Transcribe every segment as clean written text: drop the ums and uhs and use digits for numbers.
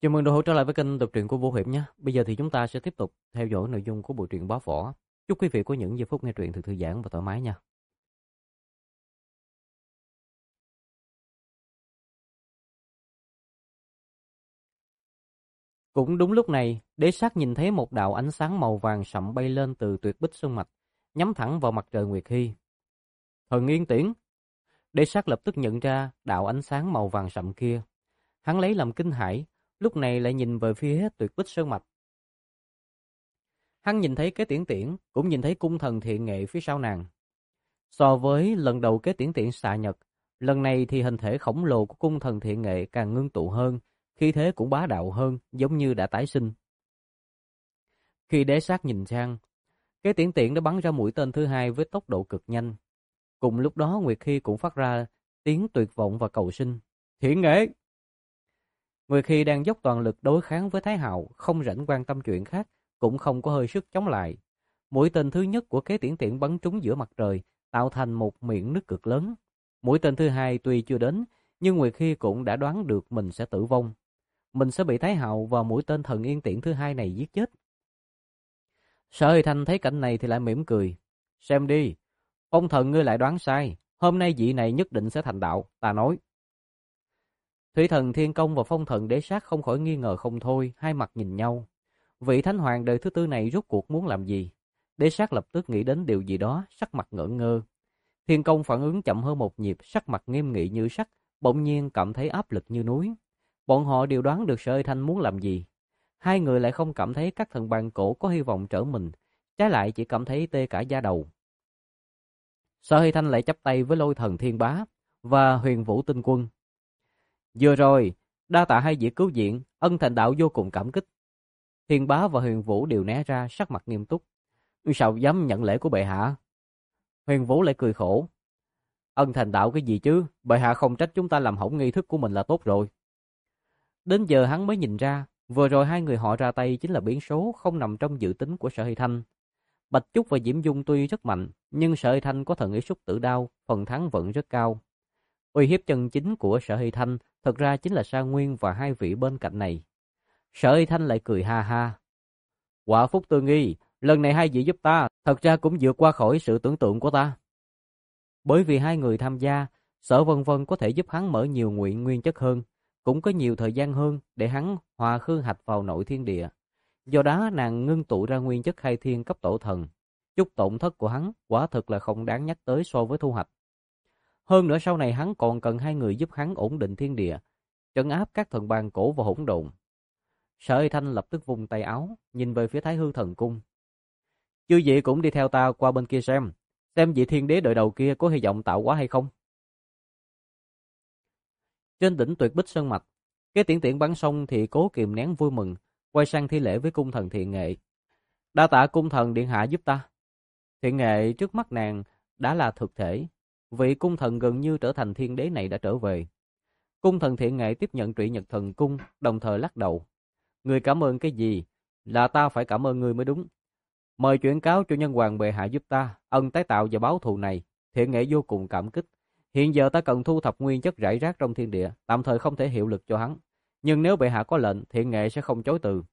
Chào mừng đội hữu trở lại với kênh đọc truyện của Vũ Hiệp nhé. Bây giờ thì chúng ta sẽ tiếp tục theo dõi nội dung của bộ truyện Bá Võ. Chúc quý vị có những giây phút nghe truyện thật thư giãn và thoải mái nha. Cũng đúng lúc này, Đế Sát nhìn thấy một đạo ánh sáng màu vàng sậm bay lên từ tuyệt bích sơn mạch, nhắm thẳng vào mặt trời Nguyệt Hy. Thần Yên Tiễn. Đế Sát lập tức nhận ra đạo ánh sáng màu vàng sậm kia. Hắn lấy làm kinh hãi, lúc này lại nhìn về phía tuyệt bích sơn mạch. Hắn nhìn thấy Kế Tiễn Tiễn, cũng nhìn thấy cung thần Thiện Nghệ phía sau nàng. So với lần đầu Kế Tiễn Tiễn xạ nhật, lần này thì hình thể khổng lồ của cung thần Thiện Nghệ càng ngưng tụ hơn, khí thế cũng bá đạo hơn, giống như đã tái sinh. Khi Đế Sát nhìn sang, Kế Tiễn Tiễn đã bắn ra mũi tên thứ hai với tốc độ cực nhanh. Cùng lúc đó Nguyệt Hy cũng phát ra tiếng tuyệt vọng và cầu xin. Thiện Nghệ! Nguyệt Hy đang dốc toàn lực đối kháng với Thái Hạo, không rảnh quan tâm chuyện khác, cũng không có hơi sức chống lại. Mũi tên thứ nhất của Kế Tiễn Tiễn bắn trúng giữa mặt trời, tạo thành một miệng nứt cực lớn. Mũi tên thứ hai tuy chưa đến, nhưng Nguyệt Hy cũng đã đoán được mình sẽ tử vong. Mình sẽ bị Thái Hạo và mũi tên Thần Yên Tiễn thứ hai này giết chết. Sở Hơi Thanh thấy cảnh này thì lại mỉm cười. Xem đi, phong thần ngươi lại đoán sai. Hôm nay vị này nhất định sẽ thành đạo, ta nói. Thủy thần Thiên Công và phong thần Đế Sát không khỏi nghi ngờ không thôi, hai mặt nhìn nhau. Vị thánh hoàng đời thứ tư này rốt cuộc muốn làm gì? Đế Sát lập tức nghĩ đến điều gì đó, sắc mặt ngỡ ngơ. Thiên Công phản ứng chậm hơn một nhịp, sắc mặt nghiêm nghị như sắt, bỗng nhiên cảm thấy áp lực như núi. Bọn họ đều đoán được Sở Hơi Thanh muốn làm gì. Hai người lại không cảm thấy các thần bàn cổ có hy vọng trở mình, trái lại chỉ cảm thấy tê cả da đầu. Sở Hơi Thanh lại chắp tay với Lôi Thần Thiên Bá và Huyền Vũ Tinh Quân. Vừa rồi, đa tạ hai vị cứu viện, ân thành đạo vô cùng cảm kích. Thiên Bá và Huyền Vũ đều né ra, sắc mặt nghiêm túc. Sao dám nhận lễ của bệ hạ? Huyền Vũ lại cười khổ. Ân thành đạo cái gì chứ, bệ hạ không trách chúng ta làm hỏng nghi thức của mình là tốt rồi. Đến giờ hắn mới nhìn ra, vừa rồi hai người họ ra tay chính là biến số không nằm trong dự tính của Sở Hy Thanh. Bạch Trúc và Diễm Dung tuy rất mạnh, nhưng Sở Hy Thanh có thần ý xúc tử đao, phần thắng vẫn rất cao. Uy hiếp chân chính của Sở Hy Thanh thật ra chính là Sa Nguyên và hai vị bên cạnh này. Sở Hy Thanh lại cười ha ha. Quả phúc tương nghi, lần này hai vị giúp ta, thật ra cũng vượt qua khỏi sự tưởng tượng của ta. Bởi vì hai người tham gia, Sở Vân Vân có thể giúp hắn mở nhiều nguyện nguyên chất hơn, cũng có nhiều thời gian hơn để hắn hòa khư hạch vào nội thiên địa. Do đó nàng ngưng tụ ra nguyên chất khai thiên cấp tổ thần. Chút tổn thất của hắn quả thực là không đáng nhắc tới so với thu hoạch. Hơn nữa sau này hắn còn cần hai người giúp hắn ổn định thiên địa, trấn áp các thần bàn cổ và hỗn độn. Sở Hy Thanh lập tức vung tay áo, nhìn về phía Thái Hư Thần Cung. Chư vị cũng đi theo ta qua bên kia xem vị thiên đế đời đầu kia có hy vọng tạo hóa hay không. Trên đỉnh tuyệt bích sơn mạch, Kế Tiễn Tiễn bắn xong thì cố kìm nén vui mừng, quay sang thi lễ với cung thần Thiện Nghệ. Đa tạ cung thần điện hạ giúp ta. Thiện Nghệ trước mắt nàng đã là thực thể, vị cung thần gần như trở thành thiên đế này đã trở về. Cung thần Thiện Nghệ tiếp nhận Trụy Nhật Thần Cung, đồng thời lắc đầu. Người cảm ơn cái gì? Là ta phải cảm ơn ngươi mới đúng. Mời chuyển cáo cho nhân hoàng bệ hạ giúp ta, ân tái tạo và báo thù này. Thiện Nghệ vô cùng cảm kích. Hiện giờ ta cần thu thập nguyên chất rải rác trong thiên địa, tạm thời không thể hiệu lực cho hắn. Nhưng nếu bệ hạ có lệnh, Thiện Nghệ sẽ không chối từ.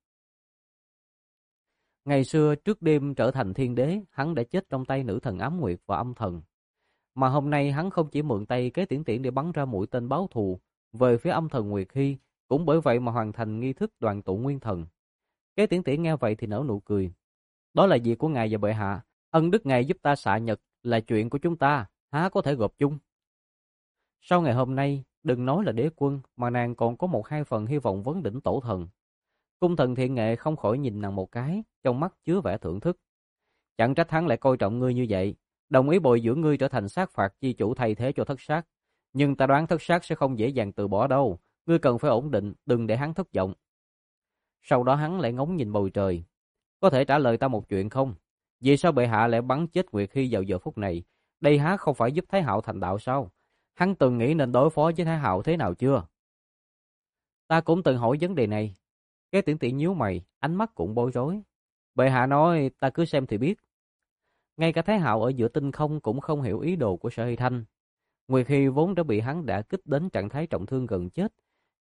Ngày xưa trước đêm trở thành thiên đế, hắn đã chết trong tay nữ thần Ám Nguyệt và âm thần. Mà hôm nay hắn không chỉ mượn tay Kế Tiễn Tiễn để bắn ra mũi tên báo thù về phía âm thần Nguyệt Hy, cũng bởi vậy mà hoàn thành nghi thức đoàn tụ nguyên thần. Kế Tiễn Tiễn nghe vậy thì nở nụ cười. Đó là việc của ngài và bệ hạ, ân đức ngài giúp ta xạ nhật là chuyện của chúng ta, há có thể gộp chung. Sau ngày hôm nay, đừng nói là đế quân, mà nàng còn có một hai phần hy vọng vấn đỉnh tổ thần. Cung thần Thiện Nghệ không khỏi nhìn nàng một cái, trong mắt chứa vẻ thưởng thức. Chẳng trách hắn lại coi trọng ngươi như vậy, đồng ý bồi dưỡng ngươi trở thành sát phạt chi chủ thay thế cho thất sát. Nhưng ta đoán thất sát sẽ không dễ dàng từ bỏ đâu, ngươi cần phải ổn định, đừng để hắn thất vọng. Sau đó hắn lại ngóng nhìn bầu trời. Có thể trả lời ta một chuyện không? Vì sao bệ hạ lại bắn chết Nguyệt Hy vào giờ phút này? Đây há không phải giúp Thái Hạo thành đạo sao? Hắn từng nghĩ nên đối phó với Thái Hạo thế nào chưa? Ta cũng từng hỏi vấn đề này. Kế Tiễn Tiễn nhíu mày, ánh mắt cũng bối rối. Bệ hạ nói, ta cứ xem thì biết. Ngay cả Thái Hạo ở giữa tinh không cũng không hiểu ý đồ của Sở Hy Thanh. Nguyệt Hy vốn đã bị hắn đả kích đến trạng thái trọng thương gần chết,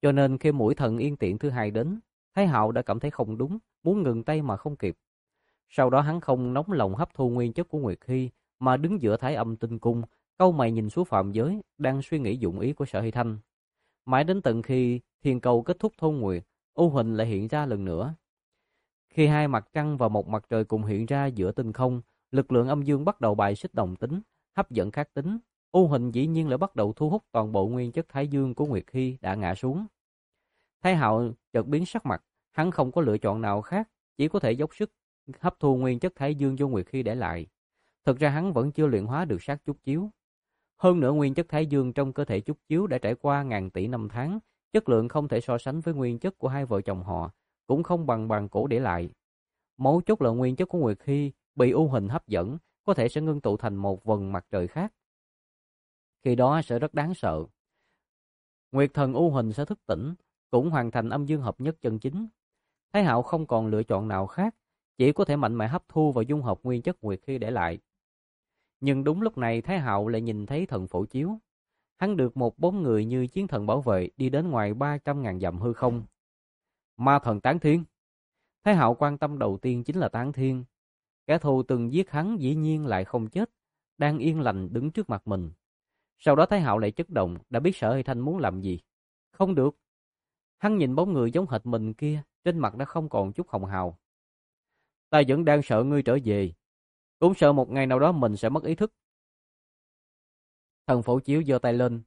Cho nên khi mũi thần yên tiện thứ hai đến, Thái Hạo đã cảm thấy không đúng, muốn ngừng tay mà không kịp. Sau đó hắn không nóng lòng hấp thu nguyên chất của Nguyệt Hy, mà đứng giữa Thái Âm Tinh Cung, cau mày nhìn xuống phạm giới, đang suy nghĩ dụng ý của Sở Hy Thanh. Mãi đến tận khi thiên cầu kết thúc thôn nguyệt, u huỳnh lại hiện ra lần nữa. Khi hai mặt trăng và một mặt trời cùng hiện ra giữa tinh không, lực lượng âm dương bắt đầu bài xích đồng tính, hấp dẫn khắc tính. U huỳnh dĩ nhiên lại bắt đầu thu hút toàn bộ nguyên chất thái dương của Nguyệt Hy đã ngã xuống. Thái Hạo chợt biến sắc mặt, hắn không có lựa chọn nào khác, chỉ có thể dốc sức hấp thu nguyên chất thái dương do Nguyệt Hy để lại. Thực ra hắn vẫn chưa luyện hóa được sát chút chiếu. Hơn nữa nguyên chất thái dương trong cơ thể chút chiếu đã trải qua ngàn tỷ năm tháng, chất lượng không thể so sánh với nguyên chất của hai vợ chồng họ, cũng không bằng bàn cổ để lại. Mấu chốt là nguyên chất của Nguyệt Hy bị u huỳnh hấp dẫn, có thể sẽ ngưng tụ thành một vầng mặt trời khác. Khi đó sẽ rất đáng sợ. Nguyệt thần u huỳnh sẽ thức tỉnh, cũng hoàn thành âm dương hợp nhất chân chính. Thái Hạo không còn lựa chọn nào khác, chỉ có thể mạnh mẽ hấp thu và dung hợp nguyên chất Nguyệt Hy để lại. Nhưng đúng lúc này Thái Hạo lại nhìn thấy thần phổ chiếu. Hắn được một bóng người như chiến thần bảo vệ đi đến ngoài 300.000 dặm hư không. Ma thần Tán Thiên. Thái Hạo quan tâm đầu tiên chính là Tán Thiên. Kẻ thù từng giết hắn dĩ nhiên lại không chết, đang yên lành đứng trước mặt mình. Sau đó Thái Hạo lại chấn động, đã biết Sở Hy Thanh muốn làm gì. Không được. Hắn nhìn bóng người giống hệt mình kia, trên mặt đã không còn chút hồng hào. Ta vẫn đang sợ ngươi trở về, cũng sợ một ngày nào đó mình sẽ mất ý thức. Thần phổ chiếu giơ tay lên,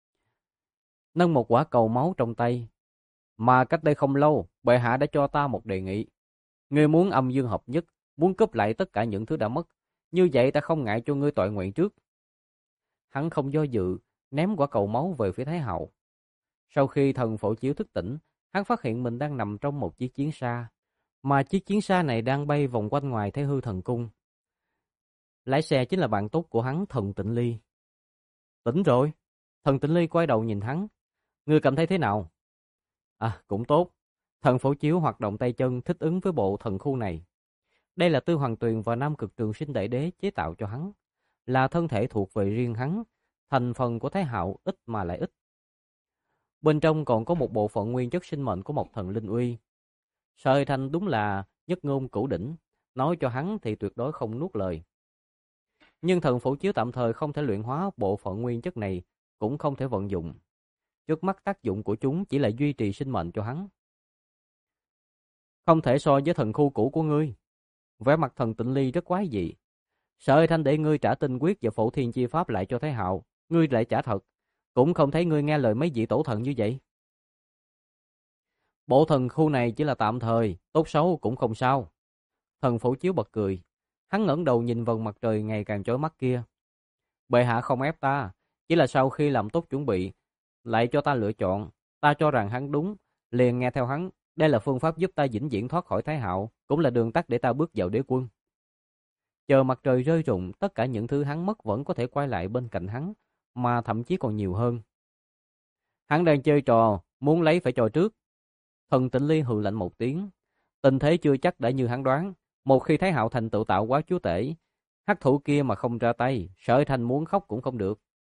nâng một quả cầu máu trong tay. Mà cách đây không lâu, bệ hạ đã cho ta một đề nghị. Ngươi muốn âm dương hợp nhất, muốn cướp lại tất cả những thứ đã mất. Như vậy ta không ngại cho ngươi toại nguyện trước. Hắn không do dự, ném quả cầu máu về phía Thái Hạo. Sau khi thần phổ chiếu thức tỉnh, hắn phát hiện mình đang nằm trong một chiếc chiến xa. Mà chiếc chiến xa này đang bay vòng quanh ngoài Thái Hư Thần Cung. Lái xe chính là bạn tốt của hắn, Thần Tịnh Ly. Tỉnh rồi. Thần Tịnh Ly quay đầu nhìn hắn. Ngươi cảm thấy thế nào? À, cũng tốt. Thần phổ chiếu hoạt động tay chân thích ứng với bộ thần khu này. Đây là Tư Hoàng Tuyền và Nam Cực Trường Sinh Đại Đế chế tạo cho hắn. Là thân thể thuộc về riêng hắn. Thành phần của Thái Hạo ít mà lại ít. Bên trong còn có một bộ phận nguyên chất sinh mệnh của một thần linh uy. Sở Hy Thanh đúng là nhất ngôn cửu đỉnh. Nói cho hắn thì tuyệt đối không nuốt lời. Nhưng thần phổ chiếu tạm thời không thể luyện hóa bộ phận nguyên chất này, cũng không thể vận dụng. Trước mắt tác dụng của chúng chỉ là duy trì sinh mệnh cho hắn. Không thể so với thần khu cũ của ngươi. Vẻ mặt Thần Tịnh Ly rất quái dị. Sở Hy Thanh để ngươi trả tinh quyết và phổ thiên chi pháp lại cho Thái Hạo, ngươi lại trả thật. Cũng không thấy ngươi nghe lời mấy vị tổ thần như vậy. Bộ thần khu này chỉ là tạm thời, tốt xấu cũng không sao. Thần phổ chiếu bật cười. Hắn ngẩng đầu nhìn vầng mặt trời ngày càng chói mắt kia. Bệ hạ không ép ta, chỉ là sau khi làm tốt chuẩn bị, lại cho ta lựa chọn. Ta cho rằng hắn đúng, liền nghe theo hắn. Đây là phương pháp giúp ta vĩnh viễn thoát khỏi Thái Hạo, cũng là đường tắt để ta bước vào đế quân. Chờ mặt trời rơi rụng, tất cả những thứ hắn mất vẫn có thể quay lại bên cạnh hắn, mà thậm chí còn nhiều hơn. Hắn đang chơi trò, muốn lấy phải trò trước. Thần Tịnh Ly hừ lạnh một tiếng. Tình thế chưa chắc đã như hắn đoán. Một khi Thái Hạo thành tựu tạo quá chúa tể, hắc thủ kia mà không ra tay, Sở Hy Thanh muốn khóc cũng không được.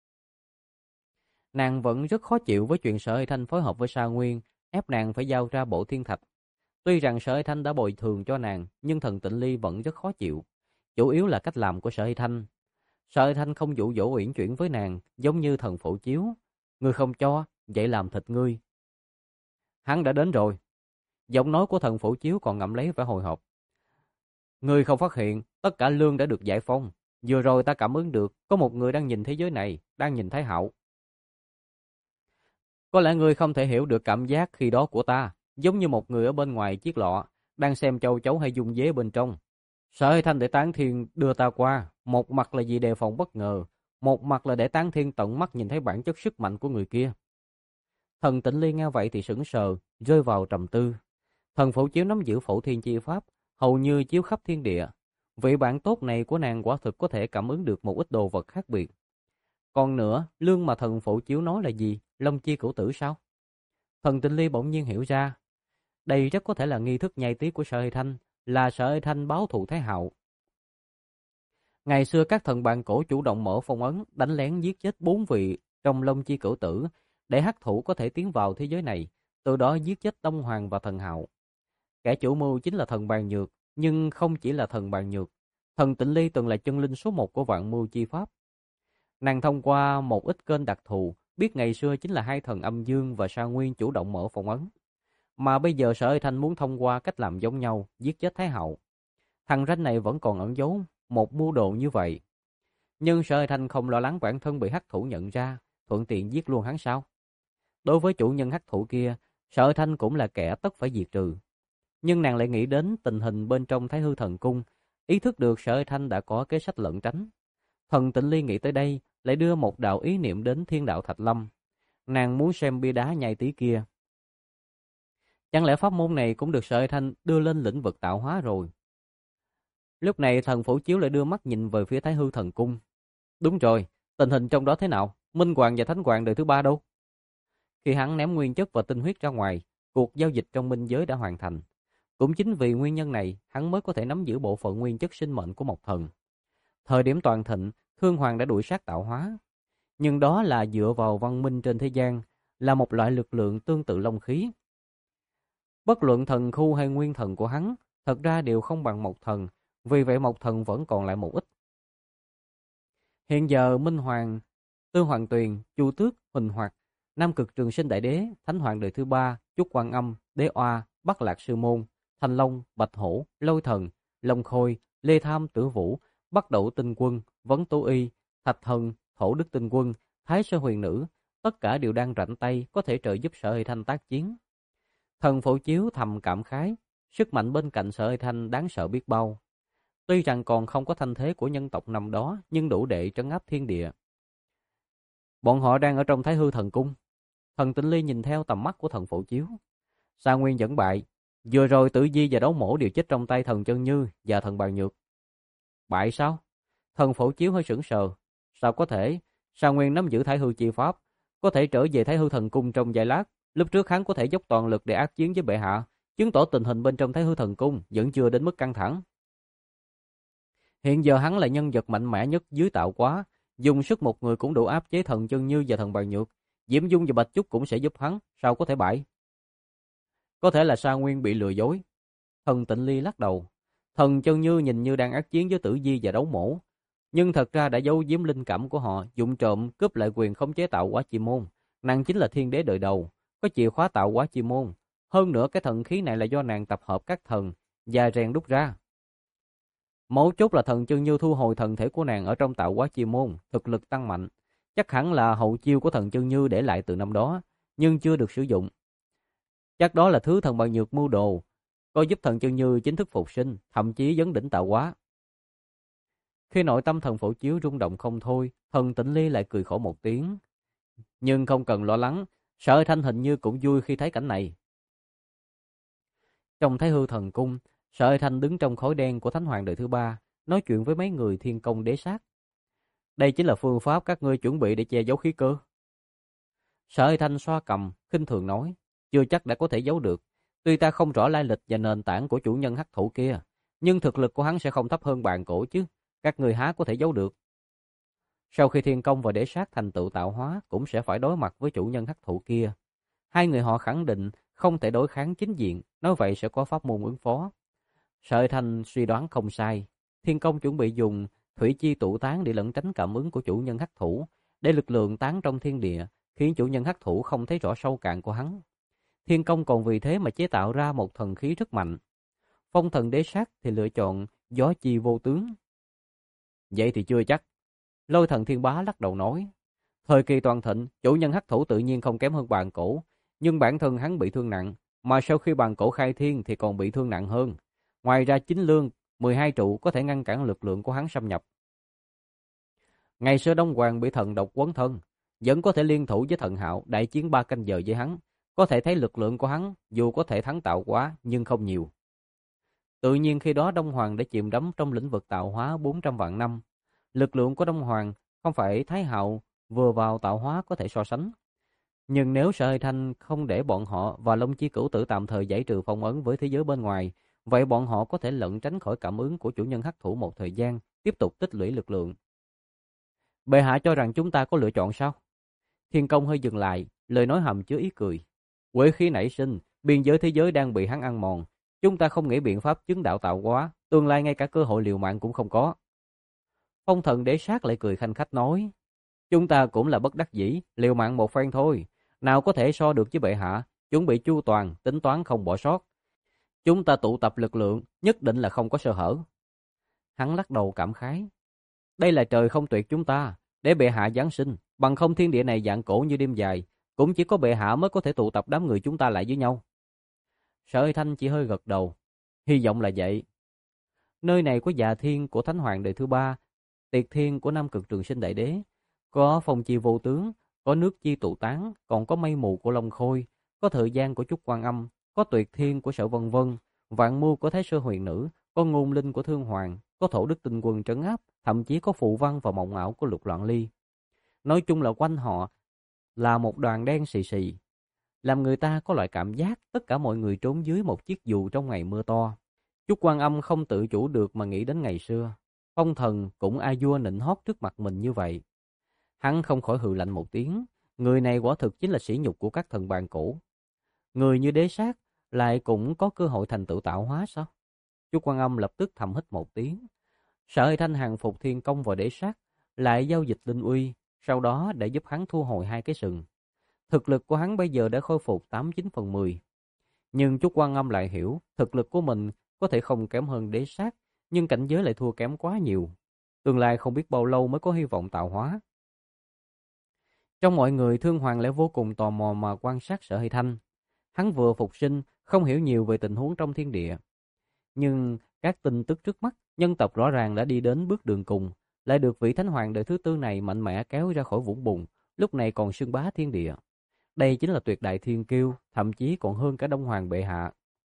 Nàng vẫn rất khó chịu với chuyện Sở Hy Thanh phối hợp với Sa Nguyên, ép nàng phải giao ra bộ thiên thạch. Tuy rằng Sở Hy Thanh đã bồi thường cho nàng, nhưng Thần Tịnh Ly vẫn rất khó chịu. Chủ yếu là cách làm của Sở Hy Thanh. Sở Hy Thanh không dụ dỗ uyển chuyển với nàng, giống như thần phổ chiếu. Ngươi không cho, vậy làm thịt ngươi. Hắn đã đến rồi. Giọng nói của thần phổ chiếu còn ngậm lấy vẻ hồi hộp. Ngươi không phát hiện, tất cả lương đã được giải phóng. Vừa rồi ta cảm ứng được, có một người đang nhìn thế giới này, đang nhìn Thái Hạo. Có lẽ ngươi không thể hiểu được cảm giác khi đó của ta, giống như một người ở bên ngoài chiếc lọ, đang xem châu chấu hay dung dế bên trong. Sở Hy Thanh để Tán Thiên đưa ta qua, một mặt là vì đề phòng bất ngờ, một mặt là để Tán Thiên tận mắt nhìn thấy bản chất sức mạnh của người kia. Thần Tịnh Ly nghe vậy thì sững sờ, rơi vào trầm tư. Thần phổ chiếu nắm giữ phổ thiên chi pháp, hầu như chiếu khắp thiên địa. Vị bạn tốt này của nàng quả thực có thể cảm ứng được một ít đồ vật khác biệt. Còn nữa, lương mà thần phổ chiếu nói là gì? Long chi cửu tử sao? Thần Tịnh Ly bỗng nhiên hiểu ra. Đây rất có thể là nghi thức nhai tiết của Sở Hy Thanh, là Sở Hy Thanh báo thù Thái Hạo. Ngày xưa các thần bàn cổ chủ động mở phong ấn, đánh lén giết chết 4 vị trong Long chi cửu tử, để hắc thủ có thể tiến vào thế giới này, từ đó giết chết Đông Hoàng và thần Hạo. Kẻ chủ mưu chính là thần Bàn Nhược, nhưng không chỉ là thần Bàn Nhược. Thần Tịnh Ly từng là chân linh số 1 của vạn mưu chi pháp. Nàng thông qua một ít kênh đặc thù, biết ngày xưa chính là hai thần Âm Dương và Sa Nguyên chủ động mở phong ấn. Mà bây giờ Sở Hải Thanh muốn thông qua cách làm giống nhau, giết chết Thái Hậu. Thằng ranh này vẫn còn ẩn giấu một mưu đồ như vậy. Nhưng Sở Hải Thanh không lo lắng bản thân bị hắc thủ nhận ra, thuận tiện giết luôn hắn sao? Đối với chủ nhân hắc thủ kia, Sở Hải Thanh cũng là kẻ tất phải diệt trừ. Nhưng nàng lại nghĩ đến tình hình bên trong Thái Hư Thần Cung, ý thức được Sở Hải Thanh đã có kế sách lẩn tránh. Thần Tịnh Ly nghĩ tới đây, lại đưa một đạo ý niệm đến Thiên Đạo Thạch Lâm. Nàng muốn xem bia đá nhai tí kia. Chẳng lẽ pháp môn này cũng được Sở Hải Thanh đưa lên lĩnh vực tạo hóa rồi? Lúc này thần Phủ Chiếu lại đưa mắt nhìn về phía Thái Hư Thần Cung. Đúng rồi, tình hình trong đó thế nào? Minh Hoàng và Thánh Hoàng đời thứ 3 đâu? Khi hắn ném nguyên chất và tinh huyết ra ngoài, cuộc giao dịch trong minh giới đã hoàn thành. Cũng chính vì nguyên nhân này, hắn mới có thể nắm giữ bộ phận nguyên chất sinh mệnh của một thần. Thời điểm toàn thịnh, Thương Hoàng đã đuổi sát tạo hóa. Nhưng đó là dựa vào văn minh trên thế gian, là một loại lực lượng tương tự long khí. Bất luận thần khu hay nguyên thần của hắn, thật ra đều không bằng một thần, vì vậy một thần vẫn còn lại một ít. Hiện giờ Minh Hoàng, Tư Hoàng Tuyền, Chu Tước, Huỳnh Hoạt, Nam Cực Trường Sinh Đại Đế, Thánh Hoàng đời thứ 3, Chúc Quan Âm, Đế Oa, Bắc Lạc Sư Môn, Thanh Long, Bạch Hổ, Lôi Thần, Long Khôi, Lê Tham Tử Vũ, Bắc Đậu Tinh Quân, Vấn Tố Y, Thạch Thần, Thổ Đức Tinh Quân, Thái Sơ Huyền Nữ, tất cả đều đang rảnh tay có thể trợ giúp Sở Hải Thanh tác chiến. Thần Phổ Chiếu thầm cảm khái, sức mạnh bên cạnh Sở Hải Thanh đáng sợ biết bao. Tuy rằng còn không có thanh thế của nhân tộc năm đó, nhưng đủ để trấn áp thiên địa. Bọn họ đang ở trong Thái Hư Thần Cung. Thần Tịnh Ly nhìn theo tầm mắt của thần Phổ Chiếu. Sa Nguyên dẫn bại. Vừa rồi Tử Di và Đấu Mổ đều chết trong tay thần Chân Như và thần Bàn Nhược. Bại sao? Thần Phổ Chiếu hơi sững sờ. Sao có thể? Sa Nguyên nắm giữ Thái Hư chi pháp, có thể trở về Thái Hư Thần Cung trong vài lát. Lúc trước hắn có thể dốc toàn lực để ác chiến với bệ hạ, chứng tỏ tình hình bên trong Thái Hư Thần Cung vẫn chưa đến mức căng thẳng. Hiện giờ hắn là nhân vật mạnh mẽ nhất dưới tạo hóa, dùng sức một người cũng đủ áp chế thần Chân Như và thần Bàn Nhược. Diễm Dung và Bạch Trúc cũng sẽ giúp hắn, sao có thể bại? Có thể là Sa Nguyên bị lừa dối. Thần Tịnh Ly lắc đầu. Thần Chân Như nhìn như đang ác chiến với Tử Di và Đấu Mổ, nhưng thật ra đã giấu giếm linh cảm của họ, dụng trộm cướp lại quyền khống chế tạo hóa chi môn. Nàng chính là thiên đế đời đầu, có chìa khóa tạo hóa chi môn. Hơn nữa cái thần khí này là do nàng tập hợp các thần và rèn đúc ra. Mấu chốt là thần Chân Như thu hồi thần thể của nàng ở trong tạo hóa chi môn, thực lực tăng mạnh. Chắc hẳn là hậu chiêu của thần Chân Như để lại từ năm đó, nhưng chưa được sử dụng. Chắc đó là thứ thần Bàn Nhược mưu đồ, có giúp thần Chân Như chính thức phục sinh, thậm chí vấn đỉnh tạo hóa. Khi nội tâm thần Phổ Chiếu rung động không thôi, thần Tịnh Ly lại cười khổ một tiếng. Nhưng không cần lo lắng, Sở Hải Thanh hình như cũng vui khi thấy cảnh này. Trong Thái Hư Thần Cung, Sở Hải Thanh đứng trong khói đen của Thánh Hoàng đời thứ 3, nói chuyện với mấy người thiên công đế sát. Đây chính là phương pháp các ngươi chuẩn bị để che giấu khí cơ. Sở Hải Thanh xoa cằm, khinh thường nói, chưa chắc đã có thể giấu được. Tuy ta không rõ lai lịch và nền tảng của chủ nhân hắc thủ kia, nhưng thực lực của hắn sẽ không thấp hơn Bàn Cổ chứ. Các người há có thể giấu được. Sau khi thiên công và đế sát thành tựu tạo hóa, cũng sẽ phải đối mặt với chủ nhân hắc thủ kia. Hai người họ khẳng định không thể đối kháng chính diện, nói vậy sẽ có pháp môn ứng phó. Sở Hải Thanh suy đoán không sai. Thiên công chuẩn bị dùng thủy chi tụ tán để lẩn tránh cảm ứng của chủ nhân hắc thủ, để lực lượng tán trong thiên địa, khiến chủ nhân hắc thủ không thấy rõ sâu cạn của hắn. Thiên công còn vì thế mà chế tạo ra một thần khí rất mạnh. Phong thần đế sát thì lựa chọn gió chi vô tướng. Vậy thì chưa chắc. Lôi thần Thiên Bá lắc đầu nói. Thời kỳ toàn thịnh, chủ nhân hắc thủ tự nhiên không kém hơn Bàn Cổ, nhưng bản thân hắn bị thương nặng, mà sau khi Bàn Cổ khai thiên thì còn bị thương nặng hơn. Ngoài ra chính lương, 12 trụ có thể ngăn cản lực lượng của hắn xâm nhập. Ngày xưa Đông Hoàng bị thần độc quấn thân, vẫn có thể liên thủ với thần Hạo đại chiến 3 canh giờ với hắn. Có thể thấy lực lượng của hắn dù có thể thắng tạo hóa nhưng không nhiều. Tự nhiên khi đó Đông Hoàng đã chìm đắm trong lĩnh vực tạo hóa 400 vạn năm. Lực lượng của Đông Hoàng không phải Thái Hạo vừa vào tạo hóa có thể so sánh. Nhưng nếu Sở Hải Thanh không để bọn họ và Long Chi Cửu Tử tạm thời giải trừ phong ấn với thế giới bên ngoài, vậy bọn họ có thể lẩn tránh khỏi cảm ứng của chủ nhân hắc thủ một thời gian, tiếp tục tích lũy lực lượng. Bệ hạ cho rằng chúng ta có lựa chọn sao? Thiên Công hơi dừng lại, lời nói hàm chứa ý cười. Quỷ khí nảy sinh, biên giới thế giới đang bị hắn ăn mòn. Chúng ta không nghĩ biện pháp chứng đạo tạo hóa, tương lai ngay cả cơ hội liều mạng cũng không có. Phong Thần Đế Sát lại cười khanh khách nói, chúng ta cũng là bất đắc dĩ, liều mạng một phen thôi. Nào có thể so được với bệ hạ, chuẩn bị chu toàn, tính toán không bỏ sót. Chúng ta tụ tập lực lượng, nhất định là không có sơ hở. Hắn lắc đầu cảm khái. Đây là trời không tuyệt chúng ta, để bệ hạ giáng sinh, bằng không thiên địa này dạng cổ như đêm dài, cũng chỉ có bệ hạ mới có thể tụ tập đám người chúng ta lại với nhau. Sở Hơi Thanh chỉ hơi gật đầu, hy vọng là vậy. Nơi này có dạ thiên của Thánh Hoàng đời thứ ba, tiệt thiên của Nam Cực Trường Sinh Đại Đế, có phong chi vô tướng, có nước chi tụ tán, còn có mây mù của Long Khôi, có thời gian của Trúc Quan Âm, có tuyệt thiên của Sở Vân Vân, vạn mưu của Thái Sơ Huyền Nữ, có ngôn linh của Thương Hoàng, có thổ đức tinh quân trấn áp, thậm chí có phù văn và mộng ảo của Lục Loạn Ly. Nói chung là quanh họ là một đoàn đen xì xì, làm người ta có loại cảm giác tất cả mọi người trốn dưới một chiếc dù trong ngày mưa to. Trúc Quan Âm không tự chủ được mà nghĩ đến ngày xưa, Phong Thần cũng a vua nịnh hót trước mặt mình như vậy. Hắn không khỏi hừ lạnh một tiếng, người này quả thực chính là sỉ nhục của các thần bàn cổ. Người như Đế Sát lại cũng có cơ hội thành tựu tạo hóa sao? Trúc Quan Âm lập tức thầm hít một tiếng. Sở Hơi Thanh hàng phục Thiên Công và Đế Sát, lại giao dịch linh uy, sau đó để giúp hắn thu hồi hai cái sừng. Thực lực của hắn bây giờ đã khôi phục 89/10. Nhưng Trúc Quan Âm lại hiểu, thực lực của mình có thể không kém hơn Đế Sát, nhưng cảnh giới lại thua kém quá nhiều. Tương lai không biết bao lâu mới có hy vọng tạo hóa. Trong mọi người, Thương Hoàng lại vô cùng tò mò mà quan sát Sở Hơi Thanh. Hắn vừa phục sinh, không hiểu nhiều về tình huống trong thiên địa. Nhưng các tin tức trước mắt, nhân tộc rõ ràng đã đi đến bước đường cùng, lại được vị Thánh Hoàng đời thứ tư này mạnh mẽ kéo ra khỏi vũng bùn, lúc này còn xưng bá thiên địa. Đây chính là tuyệt đại thiên kiêu, thậm chí còn hơn cả Đông Hoàng bệ hạ.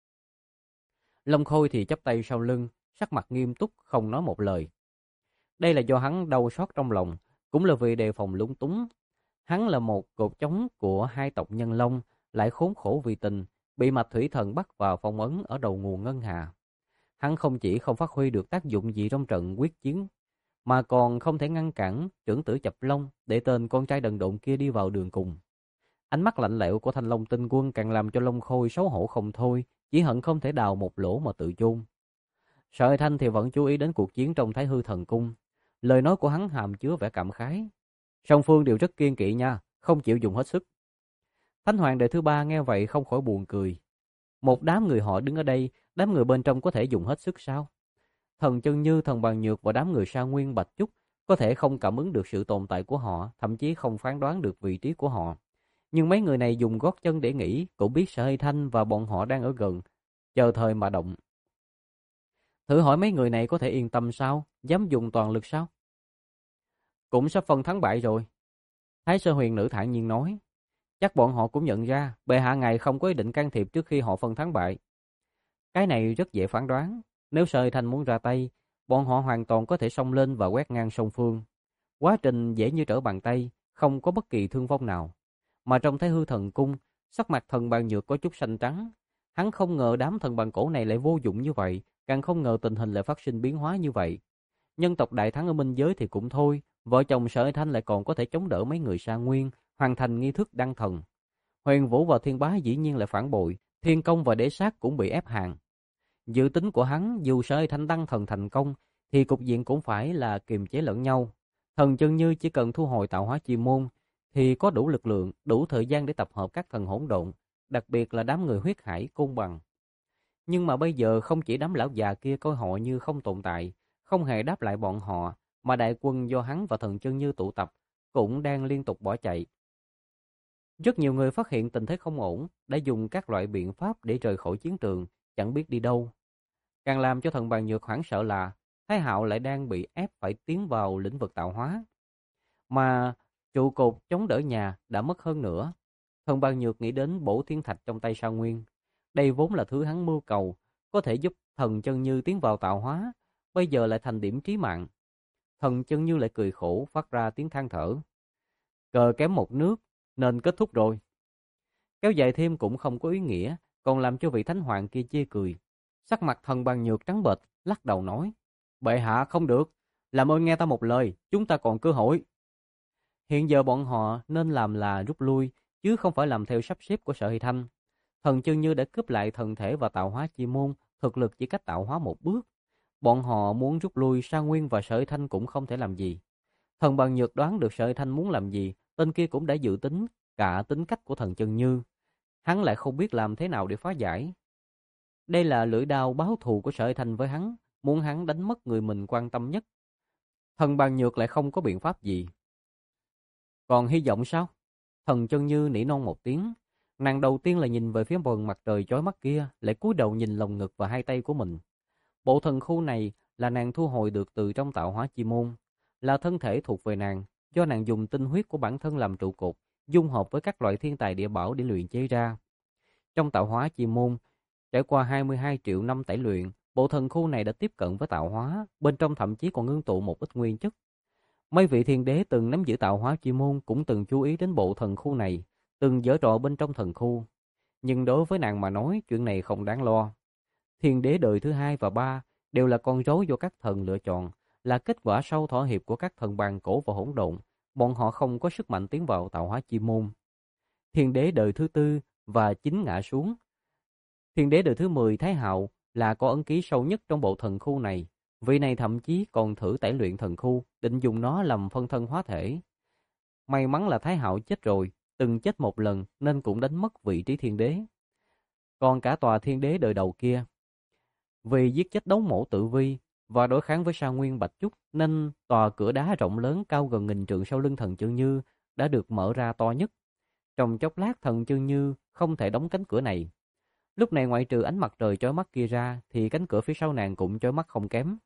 Long Khôi thì chắp tay sau lưng, sắc mặt nghiêm túc không nói một lời. Đây là do hắn đau xót trong lòng, cũng là vì đề phòng lúng túng. Hắn là một cột chống của hai tộc Nhân Long, lại khốn khổ vì tình, bị Mạch Thủy Thần bắt vào phong ấn ở đầu nguồn ngân hà. Hắn không chỉ không phát huy được tác dụng gì trong trận quyết chiến, mà còn không thể ngăn cản trưởng tử Chập Long để tên con trai đần độn kia đi vào đường cùng. Ánh mắt lạnh lẽo của Thanh Long Tinh Quân càng làm cho Long Khôi xấu hổ không thôi, chỉ hận không thể đào một lỗ mà tự chôn. Sở Hơi Thanh thì vẫn chú ý đến cuộc chiến trong Thái Hư Thần Cung. Lời nói của hắn hàm chứa vẻ cảm khái. Song phương đều rất kiên kỵ nha, không chịu dùng hết sức. Thánh Hoàng đời thứ ba nghe vậy không khỏi buồn cười. Một đám người họ đứng ở đây, đám người bên trong có thể dùng hết sức sao? Thần Chân Như, Thần Bàn Nhược và đám người Sa Nguyên Bạch Trúc có thể không cảm ứng được sự tồn tại của họ, thậm chí không phán đoán được vị trí của họ. Nhưng mấy người này dùng gót chân để nghĩ, cũng biết Sở Hơi Thanh và bọn họ đang ở gần, chờ thời mà động. Thử hỏi mấy người này có thể yên tâm sao? Dám dùng toàn lực sao? Cũng sắp phân thắng bại rồi. Thái Sơ Huyền Nữ thản nhiên nói. Chắc bọn họ cũng nhận ra, bệ hạ ngài không có ý định can thiệp trước khi họ phân thắng bại. Cái này rất dễ phán đoán. Nếu Sở Hơi Thanh muốn ra tay, bọn họ hoàn toàn có thể xông lên và quét ngang song phương. Quá trình dễ như trở bàn tay, không có bất kỳ thương vong nào. Mà trong Thái Hư Thần Cung, sắc mặt Thần Bàn Nhược có chút xanh trắng. Hắn không ngờ đám thần bàn cổ này lại vô dụng như vậy, càng không ngờ tình hình lại phát sinh biến hóa như vậy. Nhân tộc đại thắng ở minh giới thì cũng thôi, vợ chồng Sở Hơi Thanh lại còn có thể chống đỡ mấy người Sa Nguyên, hoàn thành nghi thức đăng thần. Huyền Vũ và Thiên Bá dĩ nhiên lại phản bội, Thiên Công và Đế Sát cũng bị ép hàng. Dự tính của hắn, dù Sở Hơi Thanh đăng thần thành công, thì cục diện cũng phải là kiềm chế lẫn nhau. Thần Chân Như chỉ cần thu hồi tạo hóa chi môn, thì có đủ lực lượng, đủ thời gian để tập hợp các thần hỗn độn, đặc biệt là đám người huyết hải côn bằng. Nhưng mà bây giờ không chỉ đám lão già kia coi họ như không tồn tại, không hề đáp lại bọn họ, mà đại quân do hắn và Thần Chân Như tụ tập cũng đang liên tục bỏ chạy. Rất nhiều người phát hiện tình thế không ổn, đã dùng các loại biện pháp để rời khỏi chiến trường, chẳng biết đi đâu. Càng làm cho Thần Bàn Nhược hoảng sợ là Thái Hạo lại đang bị ép phải tiến vào lĩnh vực tạo hóa. Mà trụ cột chống đỡ nhà đã mất hơn nữa. Thần Bàn Nhược nghĩ đến bổ thiên thạch trong tay Sa Nguyên. Đây vốn là thứ hắn mưu cầu, có thể giúp Thần Chân Như tiến vào tạo hóa, bây giờ lại thành điểm chí mạng. Thần Chân Như lại cười khổ phát ra tiếng than thở. Cờ kém một nước, nên kết thúc rồi. Kéo dài thêm cũng không có ý nghĩa, còn làm cho vị thánh hoàng kia chê cười. Sắc mặt Thần Bàn Nhược trắng bệch, lắc đầu nói. Bệ hạ không được, làm ơn nghe ta một lời, chúng ta còn cơ hội. Hiện giờ bọn họ nên làm là rút lui, chứ không phải làm theo sắp xếp của Sở Hy Thanh. Thần Chân Như đã cướp lại thần thể và tạo hóa chi môn, thực lực chỉ cách tạo hóa một bước. Bọn họ muốn rút lui, Sa Nguyên và Sở Hy Thanh cũng không thể làm gì. Thần Bằng Nhược đoán được Sở Hy Thanh muốn làm gì, tên kia cũng đã dự tính cả tính cách của Thần Chân Như. Hắn lại không biết làm thế nào để phá giải. Đây là lưỡi đao báo thù của Sở Hy Thanh với hắn, muốn hắn đánh mất người mình quan tâm nhất. Thần Bằng Nhược lại không có biện pháp gì. Còn hy vọng sao? Thần Chân Như nỉ non một tiếng. Nàng đầu tiên là nhìn về phía vầng mặt trời chói mắt kia, lại cúi đầu nhìn lồng ngực và hai tay của mình. Bộ thần khu này là nàng thu hồi được từ trong tạo hóa chi môn, là thân thể thuộc về nàng, do nàng dùng tinh huyết của bản thân làm trụ cột, dung hợp với các loại thiên tài địa bảo để luyện chế ra. Trong tạo hóa chi môn, trải qua 22 triệu năm tẩy luyện, bộ thần khu này đã tiếp cận với tạo hóa, bên trong thậm chí còn ngưng tụ một ít nguyên chất. Mấy vị thiên đế từng nắm giữ tạo hóa chi môn cũng từng chú ý đến bộ thần khu này, từng giở trò bên trong thần khu. Nhưng đối với nàng mà nói, chuyện này không đáng lo. Thiên đế đời thứ 2 và 3 đều là con rối do các thần lựa chọn, là kết quả sau thỏa hiệp của các thần bàn cổ và hỗn độn. Bọn họ không có sức mạnh tiến vào tạo hóa chi môn. Thiên đế đời thứ 4 và 9 ngã xuống. Thiên đế đời thứ 10 Thái Hạo là có ấn ký sâu nhất trong bộ thần khu này. Vị này thậm chí còn thử tẩy luyện thần khu, định dùng nó làm phân thân hóa thể. May mắn là Thái Hạo chết rồi, từng chết một lần nên cũng đánh mất vị trí thiên đế. Còn cả tòa thiên đế đời đầu kia, vì giết chết Đấu Mổ Tự Vi và đối kháng với Sa Nguyên Bạch Trúc nên tòa cửa đá rộng lớn cao gần 1000 trượng sau lưng Thần Chân Như đã được mở ra to nhất. Trong chốc lát Thần Chân Như không thể đóng cánh cửa này. Lúc này ngoại trừ ánh mặt trời chói mắt kia ra thì cánh cửa phía sau nàng cũng chói mắt không kém.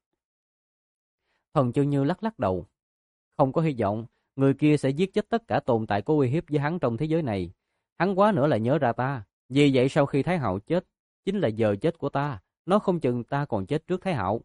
Thần Chân Như lắc lắc đầu. Không có hy vọng, người kia sẽ giết chết tất cả tồn tại có uy hiếp với hắn trong thế giới này. Hắn quá nữa là nhớ ra ta. Vì vậy sau khi Thái Hạo chết, chính là giờ chết của ta. Nó không chừng ta còn chết trước Thái Hạo.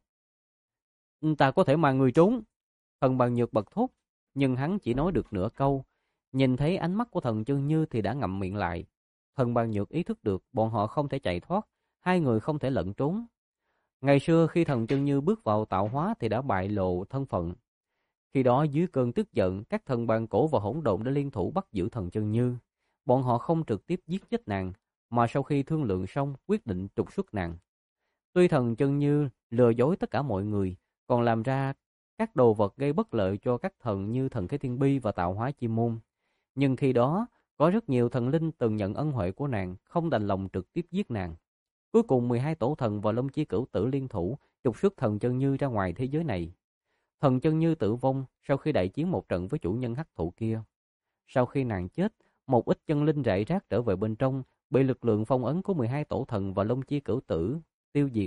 Ta có thể mang người trốn. Thần Bằng Nhược bật thốt, nhưng hắn chỉ nói được nửa câu. Nhìn thấy ánh mắt của Thần Chân Như thì đã ngậm miệng lại. Thần Bằng Nhược ý thức được bọn họ không thể chạy thoát, hai người không thể lẩn trốn. Ngày xưa khi Thần Chân Như bước vào tạo hóa thì đã bại lộ thân phận. Khi đó dưới cơn tức giận, các thần bàn cổ và hỗn độn đã liên thủ bắt giữ Thần Chân Như. Bọn họ không trực tiếp giết chết nàng, mà sau khi thương lượng xong quyết định trục xuất nàng. Tuy Thần Chân Như lừa dối tất cả mọi người, còn làm ra các đồ vật gây bất lợi cho các thần như Thần Khế Thiên Bi và tạo hóa chi môn. Nhưng khi đó, có rất nhiều thần linh từng nhận ân huệ của nàng, không đành lòng trực tiếp giết nàng. Cuối cùng 12 tổ thần và Long Chi Cửu Tử liên thủ, trục xuất Thần Chân Như ra ngoài thế giới này. Thần Chân Như tử vong sau khi đại chiến một trận với chủ nhân hắc thụ kia. Sau khi nàng chết, một ít chân linh rải rác trở về bên trong, bị lực lượng phong ấn của 12 tổ thần và Long Chi Cửu Tử tiêu diệt.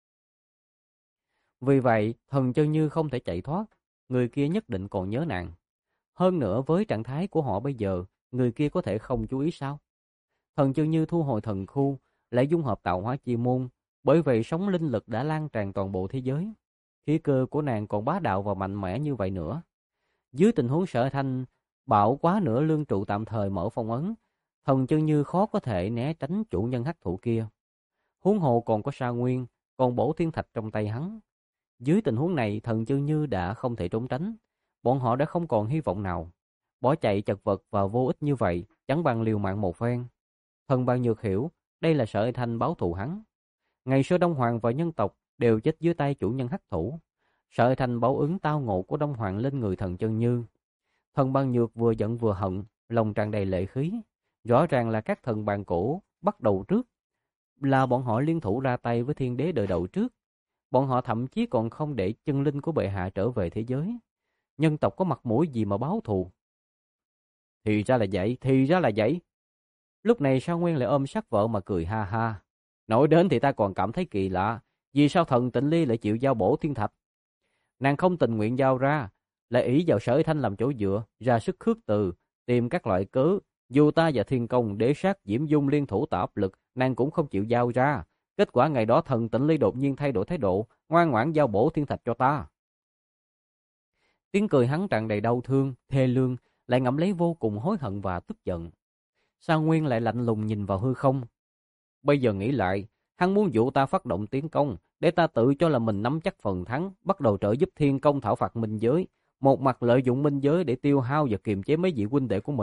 Vì vậy, Thần Chân Như không thể chạy thoát, người kia nhất định còn nhớ nàng. Hơn nữa với trạng thái của họ bây giờ, người kia có thể không chú ý sao? Thần Chân Như thu hồi thần khu, lại dung hợp tạo hóa chi môn, bởi vậy sóng linh lực đã lan tràn toàn bộ thế giới. Khí cơ của nàng còn bá đạo và mạnh mẽ như vậy nữa. Dưới tình huống Sở Thanh bạo quá nửa lương trụ tạm thời mở phong ấn, Thần Chân Như khó có thể né tránh chủ nhân hắc thụ kia. Huống hồ còn có Sa Nguyên, còn bổ thiên thạch trong tay hắn. Dưới tình huống này, Thần Chân Như đã không thể trốn tránh. Bọn họ đã không còn hy vọng nào. Bỏ chạy chật vật và vô ích như vậy, chẳng bằng liều mạng một phen. Thần Bằng Nhược hiểu, đây là Sở Thanh báo thù hắn. Ngày xưa Đông Hoàng và nhân tộc đều chết dưới tay chủ nhân hắc thủ. Sở Thanh báo ứng tao ngộ của Đông Hoàng lên người Thần Chân Như. Thần Bằng Nhược vừa giận vừa hận, lòng tràn đầy lệ khí. Rõ ràng là các thần bàn cổ bắt đầu trước. Là bọn họ liên thủ ra tay với thiên đế đời đầu trước. Bọn họ thậm chí còn không để chân linh của bệ hạ trở về thế giới. Nhân tộc có mặt mũi gì mà báo thù? Thì ra là vậy, thì ra là vậy. Lúc này Sa Nguyên lại ôm sát vợ mà cười ha ha. Nói đến thì ta còn cảm thấy kỳ lạ. Vì sao thần Tịnh Ly lại chịu giao bổ thiên thạch? Nàng không tình nguyện giao ra, lại ý vào Sở Thanh làm chỗ dựa, ra sức khước từ, tìm các loại cớ. Dù ta và Thiên Công, Đế Sát, Diễm Dung liên thủ tạo áp lực, nàng cũng không chịu giao ra. Kết quả ngày đó thần Tịnh Ly đột nhiên thay đổi thái độ, ngoan ngoãn giao bổ thiên thạch cho ta. Tiếng cười hắn tràn đầy đau thương, thê lương, lại ngậm lấy vô cùng hối hận và tức giận. Sa Nguyên lại lạnh lùng nhìn vào hư không. Bây giờ nghĩ lại, hắn muốn dụ ta phát động tiến công, để ta tự cho là mình nắm chắc phần thắng, bắt đầu trợ giúp Thiên Công thảo phạt minh giới. Một mặt lợi dụng minh giới để tiêu hao và kiềm chế mấy vị huynh đệ của mình,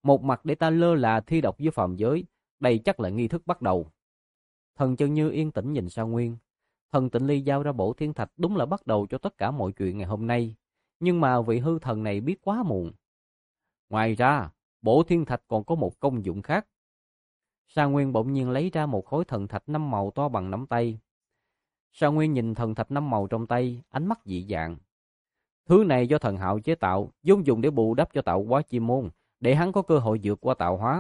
Một mặt để ta lơ là thi độc với phàm giới, đây chắc là nghi thức bắt đầu. Thần Chân Như yên tĩnh nhìn Sa Nguyên. Thần Tịnh Ly giao ra Bổ Thiên Thạch đúng là bắt đầu cho tất cả mọi chuyện ngày hôm nay. Nhưng mà vị hư thần này biết quá muộn. Ngoài ra, Bổ Thiên Thạch còn có một công dụng khác. Sa Nguyên bỗng nhiên lấy ra một khối thần thạch 5 màu to bằng nắm tay. Sa Nguyên nhìn thần thạch 5 màu trong tay, ánh mắt dị dạng. Thứ này do thần Hạo chế tạo, vốn dùng để bù đắp cho tạo hóa chi môn, để hắn có cơ hội vượt qua tạo hóa.